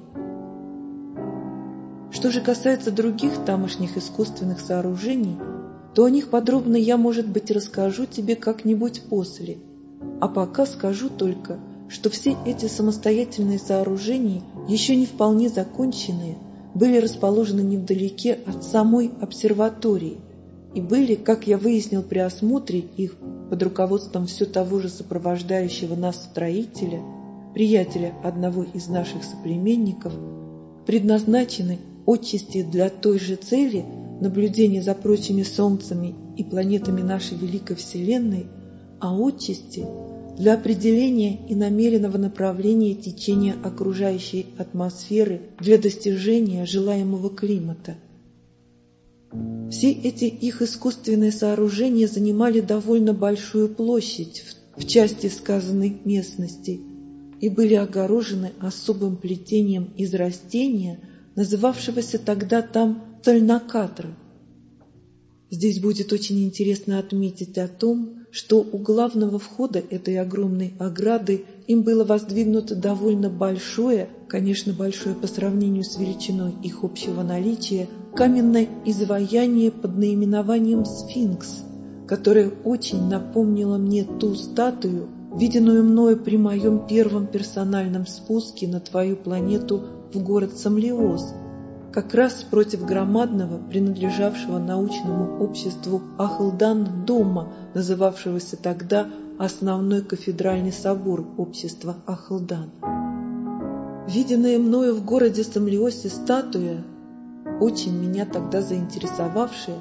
Что же касается других тамошних искусственных сооружений, то о них подробно я, может быть, расскажу тебе как-нибудь после. А пока скажу только, что все эти самостоятельные сооружения, еще не вполне законченные, были расположены невдалеке от самой обсерватории и были, как я выяснил при осмотре их под руководством все того же сопровождающего нас строителя, приятеля одного из наших соплеменников, предназначены отчасти для той же цели наблюдения за прочими солнцами и планетами нашей великой Вселенной, а отчасти для определения и намеренного направления течения окружающей атмосферы для достижения желаемого климата. Все эти их искусственные сооружения занимали довольно большую площадь в, в части сказанной местности и были огорожены особым плетением из растения, называвшегося тогда там тальнокатра. Здесь будет очень интересно отметить о том, что у главного входа этой огромной ограды им было воздвигнуто довольно большое, конечно, большое по сравнению с величиной их общего наличия, каменное изваяние под наименованием «Сфинкс», которое очень напомнило мне ту статую, виденную мною при моем первом персональном спуске на твою планету в город Самлиоз, как раз против громадного, принадлежавшего научному обществу Ахлдан дома, называвшегося тогда Основной кафедральный собор общества Ахлдан. Виденная мною в городе Самлиосе статуя, очень меня тогда заинтересовавшая,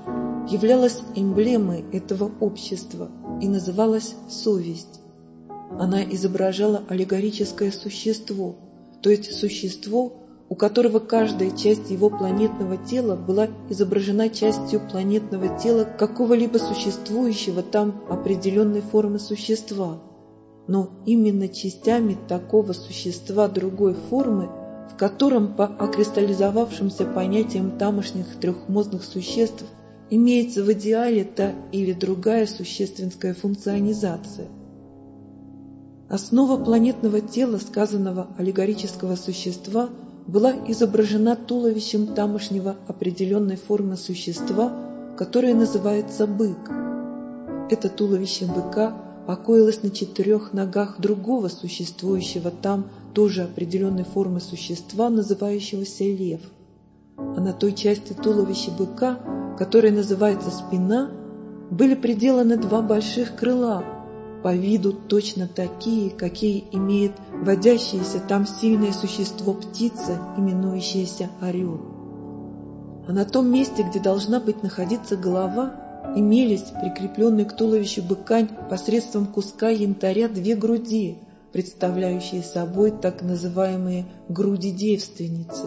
являлась эмблемой этого общества и называлась совесть. Она изображала аллегорическое существо, то есть существо, у которого каждая часть его планетного тела была изображена частью планетного тела какого-либо существующего там определенной формы существа, но именно частями такого существа другой формы, в котором по окристаллизовавшимся понятиям тамошних трехмозных существ имеется в идеале та или другая существенская функционизация. Основа планетного тела сказанного аллегорического существа была изображена туловищем тамошнего определенной формы существа, которое называется бык. Это туловище быка покоилось на четырех ногах другого существующего там тоже определенной формы существа, называющегося лев. А на той части туловища быка, которая называется спина, были приделаны два больших крыла, по виду точно такие, какие имеет водящееся там сильное существо птица, именующаяся орел. А на том месте, где должна быть находиться голова, имелись прикрепленные к туловищу быка посредством куска янтаря две груди, представляющие собой так называемые груди девственницы.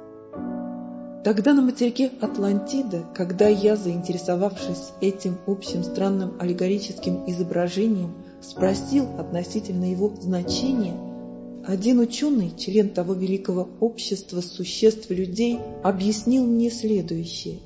Тогда на материке Атлантида, когда я, заинтересовавшись этим общим странным аллегорическим изображением, спросил относительно его значения, один ученый, член того великого общества существ людей, объяснил мне следующее.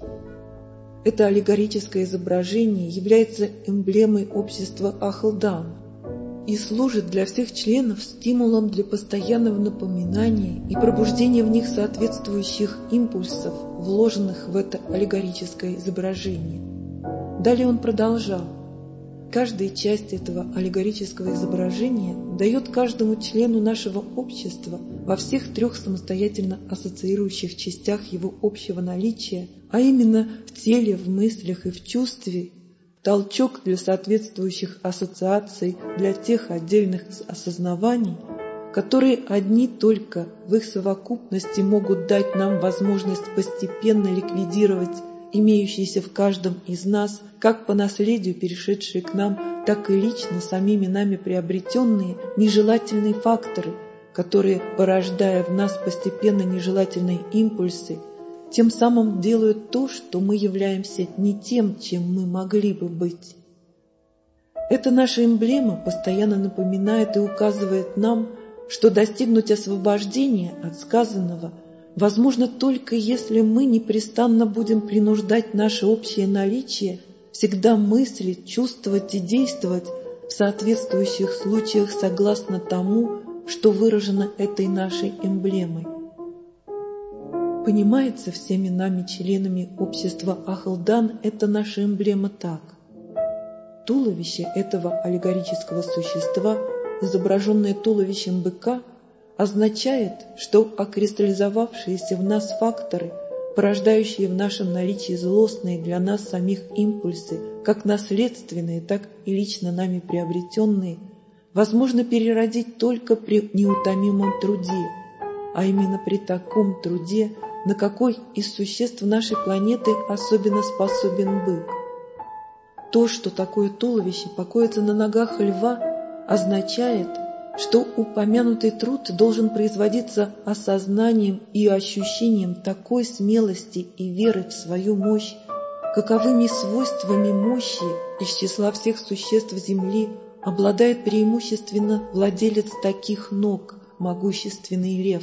Это аллегорическое изображение является эмблемой общества Ахлдан и служит для всех членов стимулом для постоянного напоминания и пробуждения в них соответствующих импульсов, вложенных в это аллегорическое изображение. Далее он продолжал. Каждая часть этого аллегорического изображения дает каждому члену нашего общества во всех трех самостоятельно ассоциирующих частях его общего наличия, а именно в теле, в мыслях и в чувстве, толчок для соответствующих ассоциаций для тех отдельных осознаваний, которые одни только в их совокупности могут дать нам возможность постепенно ликвидировать имеющиеся в каждом из нас, как по наследию перешедшие к нам, так и лично самими нами приобретенные нежелательные факторы, которые, порождая в нас постепенно нежелательные импульсы, тем самым делают то, что мы являемся не тем, чем мы могли бы быть. Эта наша эмблема постоянно напоминает и указывает нам, что достигнуть освобождения от сказанного возможно только если мы непрестанно будем принуждать наше общее наличие всегда мыслить, чувствовать и действовать в соответствующих случаях согласно тому, что выражено этой нашей эмблемой. Понимается всеми нами, членами общества Ахлдан, это наша эмблема так. Туловище этого аллегорического существа, изображенное туловищем быка, означает, что окристаллизовавшиеся в нас факторы, порождающие в нашем наличии злостные для нас самих импульсы, как наследственные, так и лично нами приобретенные, возможно переродить только при неутомимом труде, а именно при таком труде, на какой из существ нашей планеты особенно способен бык. То, что такое туловище покоится на ногах льва, означает, что упомянутый труд должен производиться осознанием и ощущением такой смелости и веры в свою мощь, каковыми свойствами мощи из числа всех существ Земли обладает преимущественно владелец таких ног, могущественный лев.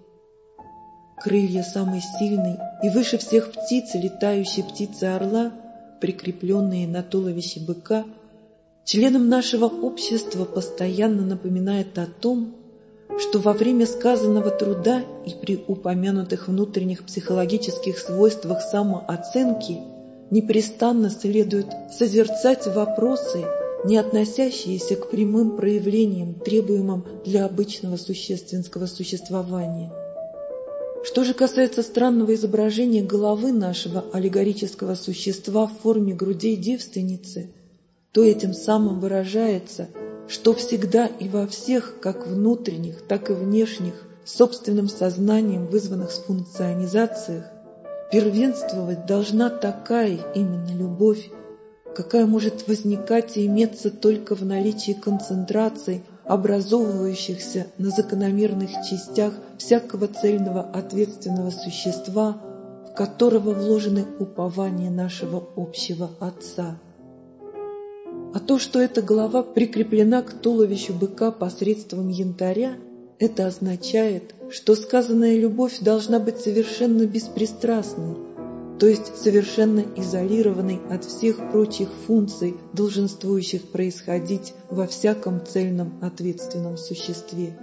Крылья самой сильной и выше всех птиц, летающей птицы орла, прикрепленные на туловище быка, членам нашего общества постоянно напоминает о том, что во время сказанного труда и при упомянутых внутренних психологических свойствах самооценки непрестанно следует созерцать вопросы, не относящиеся к прямым проявлениям, требуемым для обычного существенского существования. Что же касается странного изображения головы нашего аллегорического существа в форме грудей девственницы, то этим самым выражается, что всегда и во всех, как внутренних, так и внешних, собственным сознанием вызванных функционизациях, Первенствовать должна такая именно любовь, какая может возникать и иметься только в наличии концентраций, образовывающихся на закономерных частях всякого цельного ответственного существа, в которого вложены упования нашего общего Отца. А то, что эта голова прикреплена к туловищу быка посредством янтаря, это означает, что сказанная любовь должна быть совершенно беспристрастной, то есть совершенно изолированной от всех прочих функций, долженствующих происходить во всяком цельном ответственном существе.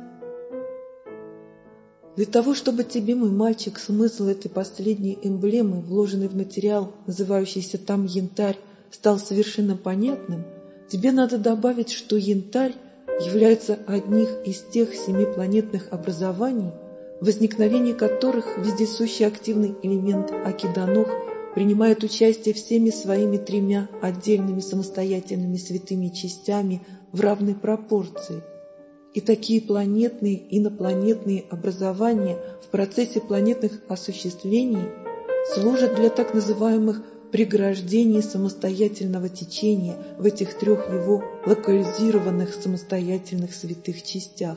Для того, чтобы тебе, мой мальчик, смысл этой последней эмблемы, вложенной в материал, называющийся там янтарь, стал совершенно понятным, тебе надо добавить, что янтарь является одним из тех семи планетных образований, возникновение которых вездесущий активный элемент Акиданох принимает участие всеми своими тремя отдельными самостоятельными святыми частями в равной пропорции. И такие планетные и инопланетные образования в процессе планетных осуществлений служат для так называемых преграждений самостоятельного течения в этих трех его локализированных самостоятельных святых частях.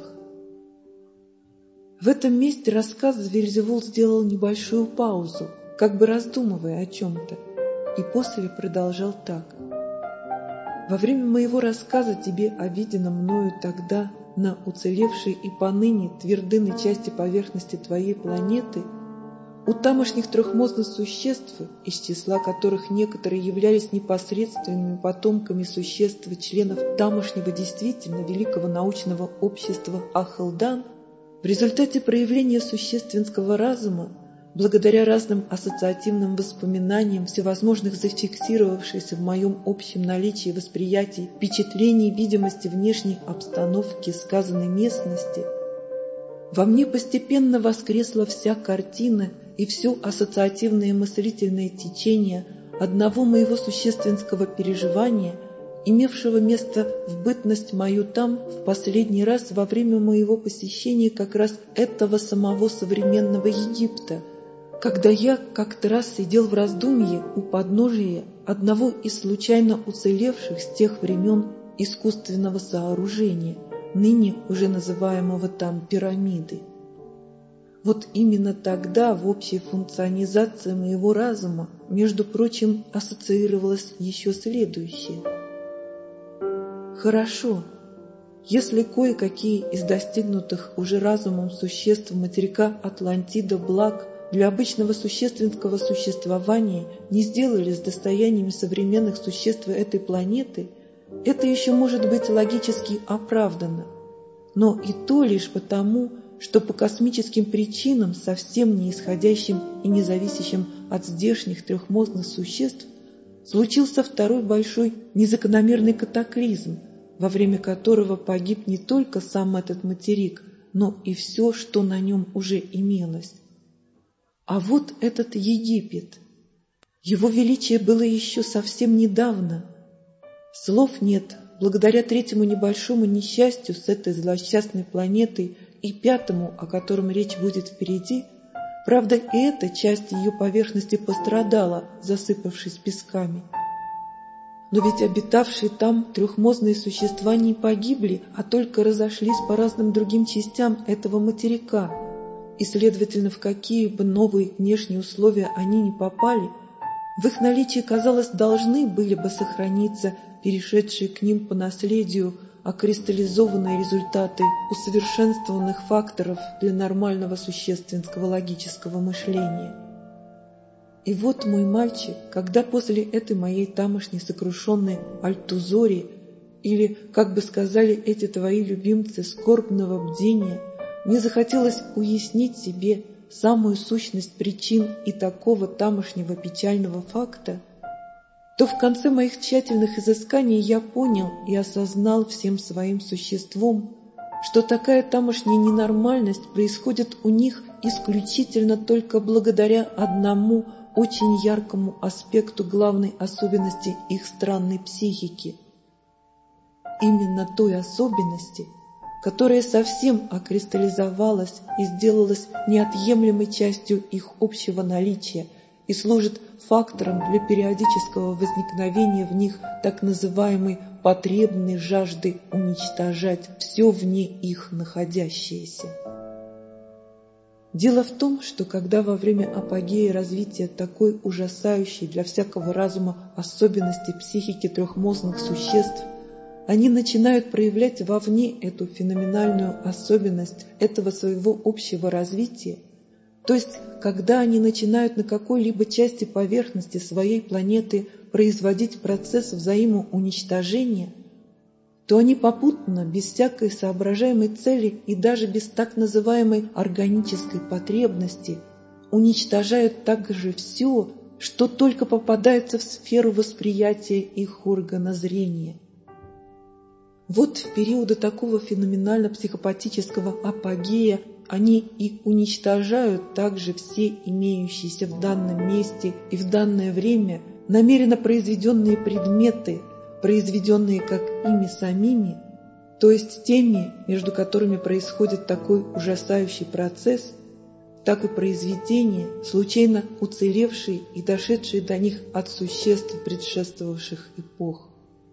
В этом месте рассказа Вельзевул сделал небольшую паузу, как бы раздумывая о чем-то, и после продолжал так. «Во время моего рассказа тебе о виденном мною тогда на уцелевшей и поныне твердынной части поверхности твоей планеты у тамошних трехмозных существ, из числа которых некоторые являлись непосредственными потомками существ членов тамошнего действительно великого научного общества Ахалдан, в результате проявления существенского разума, благодаря разным ассоциативным воспоминаниям всевозможных зафиксировавшихся в моем общем наличии восприятий, впечатлений, видимости внешней обстановки сказанной местности, во мне постепенно воскресла вся картина и все ассоциативное мыслительное течение одного моего существенского переживания, имевшего место в бытность мою там в последний раз во время моего посещения как раз этого самого современного Египта, когда я как-то раз сидел в раздумье у подножия одного из случайно уцелевших с тех времен искусственного сооружения, ныне уже называемого там пирамиды. Вот именно тогда в общей функционизации моего разума, между прочим, ассоциировалось еще следующее. Хорошо, если кое-какие из достигнутых уже разумом существ материка Атлантида благ для обычного существенного существования не сделались достояниями современных существ этой планеты, это еще может быть логически оправдано, но и то лишь потому, что по космическим причинам, совсем не исходящим и не зависящим от здешних трехмозных существ, случился второй большой незакономерный катаклизм, во время которого погиб не только сам этот материк, но и все, что на нем уже имелось. А вот этот Египет. Его величие было еще совсем недавно. Слов нет, благодаря третьему небольшому несчастью с этой злосчастной планетой и пятому, о котором речь будет впереди, правда, и эта часть ее поверхности пострадала, засыпавшись песками. Но ведь обитавшие там трехмозные существа не погибли, а только разошлись по разным другим частям этого материка, и, следовательно, в какие бы новые внешние условия они ни попали, в их наличии, казалось, должны были бы сохраниться перешедшие к ним по наследию окристаллизованные результаты усовершенствованных факторов для нормального существенного логического мышления. И вот, мой мальчик, когда после этой моей тамошней сокрушенной альтузори, или, как бы сказали эти твои любимцы, скорбного бдения, мне захотелось уяснить себе самую сущность причин и такого тамошнего печального факта, то в конце моих тщательных изысканий я понял и осознал всем своим существом, что такая тамошняя ненормальность происходит у них исключительно только благодаря одному очень яркому аспекту главной особенности их странной психики. Именно той особенности, которая совсем окристаллизовалась и сделалась неотъемлемой частью их общего наличия, и служит фактором для периодического возникновения в них так называемой потребной жажды уничтожать все вне их находящееся. Дело в том, что когда во время апогея развития такой ужасающей для всякого разума особенности психики трехмозных существ, они начинают проявлять вовне эту феноменальную особенность этого своего общего развития, то есть когда они начинают на какой-либо части поверхности своей планеты производить процесс взаимоуничтожения, то они попутно, без всякой соображаемой цели и даже без так называемой органической потребности, уничтожают также все, что только попадается в сферу восприятия их органа зрения. Вот в периоды такого феноменально-психопатического апогея они и уничтожают также все имеющиеся в данном месте и в данное время намеренно произведенные предметы, произведенные как ими самими, то есть теми, между которыми происходит такой ужасающий процесс, так и произведения, случайно уцелевшие и дошедшие до них от существ предшествовавших эпох.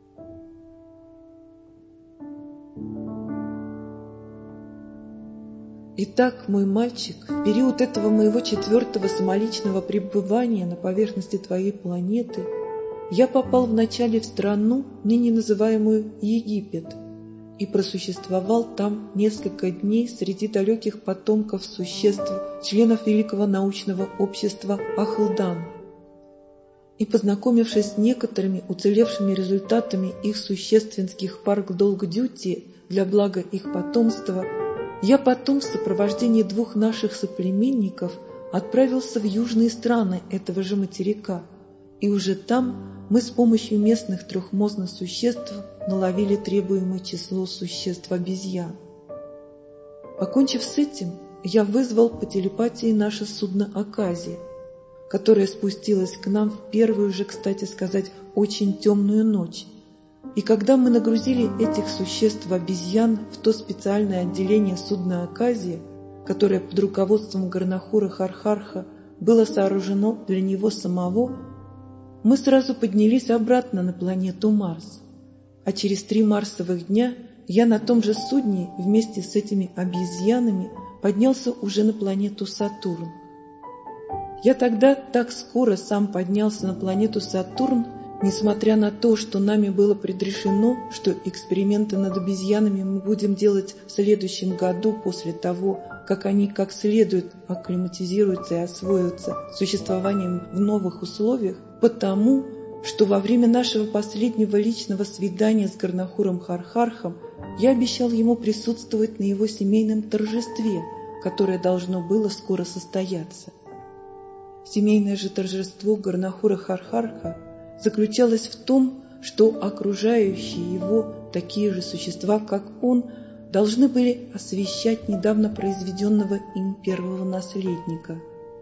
Итак, мой мальчик, в период этого моего четвертого самоличного пребывания на поверхности твоей планеты я попал вначале в страну, ныне называемую Египет, и просуществовал там несколько дней среди далеких потомков существ, членов Великого научного общества Ахлдан. И, познакомившись с некоторыми уцелевшими результатами их существенских парк-долг-дьюти для блага их потомства, я потом в сопровождении двух наших соплеменников отправился в южные страны этого же материка, и уже там мы с помощью местных трехмозных существ наловили требуемое число существ-обезьян. Покончив с этим, я вызвал по телепатии наше судно «Аказия», которое спустилось к нам в первую же, кстати сказать, очень темную ночь. И когда мы нагрузили этих существ-обезьян в то специальное отделение судна «Аказия», которое под руководством Гарнахура Хархарха было сооружено для него самого, мы сразу поднялись обратно на планету Марс, а через три марсовых дня я на том же судне вместе с этими обезьянами поднялся уже на планету Сатурн. Я тогда так скоро сам поднялся на планету Сатурн, несмотря на то, что нами было предрешено, что эксперименты над обезьянами мы будем делать в следующем году после того, как они как следует акклиматизируются и освоятся существованием в новых условиях, потому что во время нашего последнего личного свидания с Гарнахуром Хархархом я обещал ему присутствовать на его семейном торжестве, которое должно было скоро состояться. Семейное же торжество Гарнахура Хархарха заключалось в том, что окружающие его такие же существа, как он, должны были освящать недавно произведенного им первого наследника.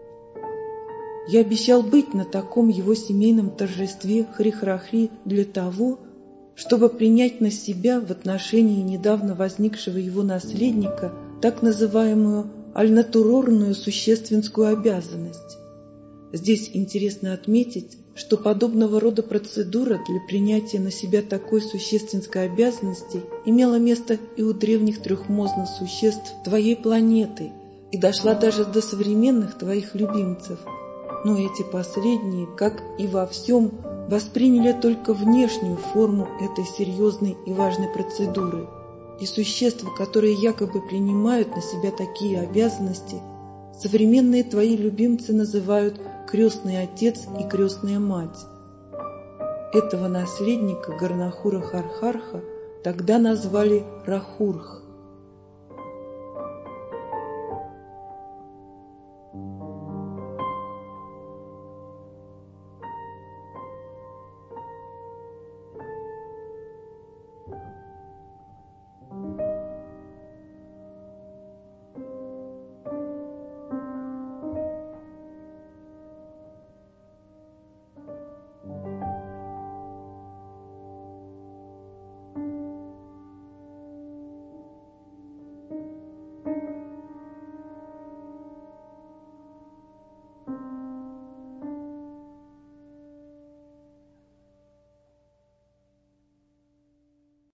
Я обещал быть на таком его семейном торжестве Хри-Хра-Хри для того, чтобы принять на себя в отношении недавно возникшего его наследника так называемую альнатурорную существенскую обязанность. Здесь интересно отметить, что подобного рода процедура для принятия на себя такой существенской обязанности имела место и у древних трехмозных существ твоей планеты и дошла даже до современных твоих любимцев. Но эти последние, как и во всем, восприняли только внешнюю форму этой серьезной и важной процедуры, и существа, которые якобы принимают на себя такие обязанности, современные твои любимцы называют крестный отец и крестная мать. Этого наследника Гарнахура Хархарха тогда назвали Рахурх.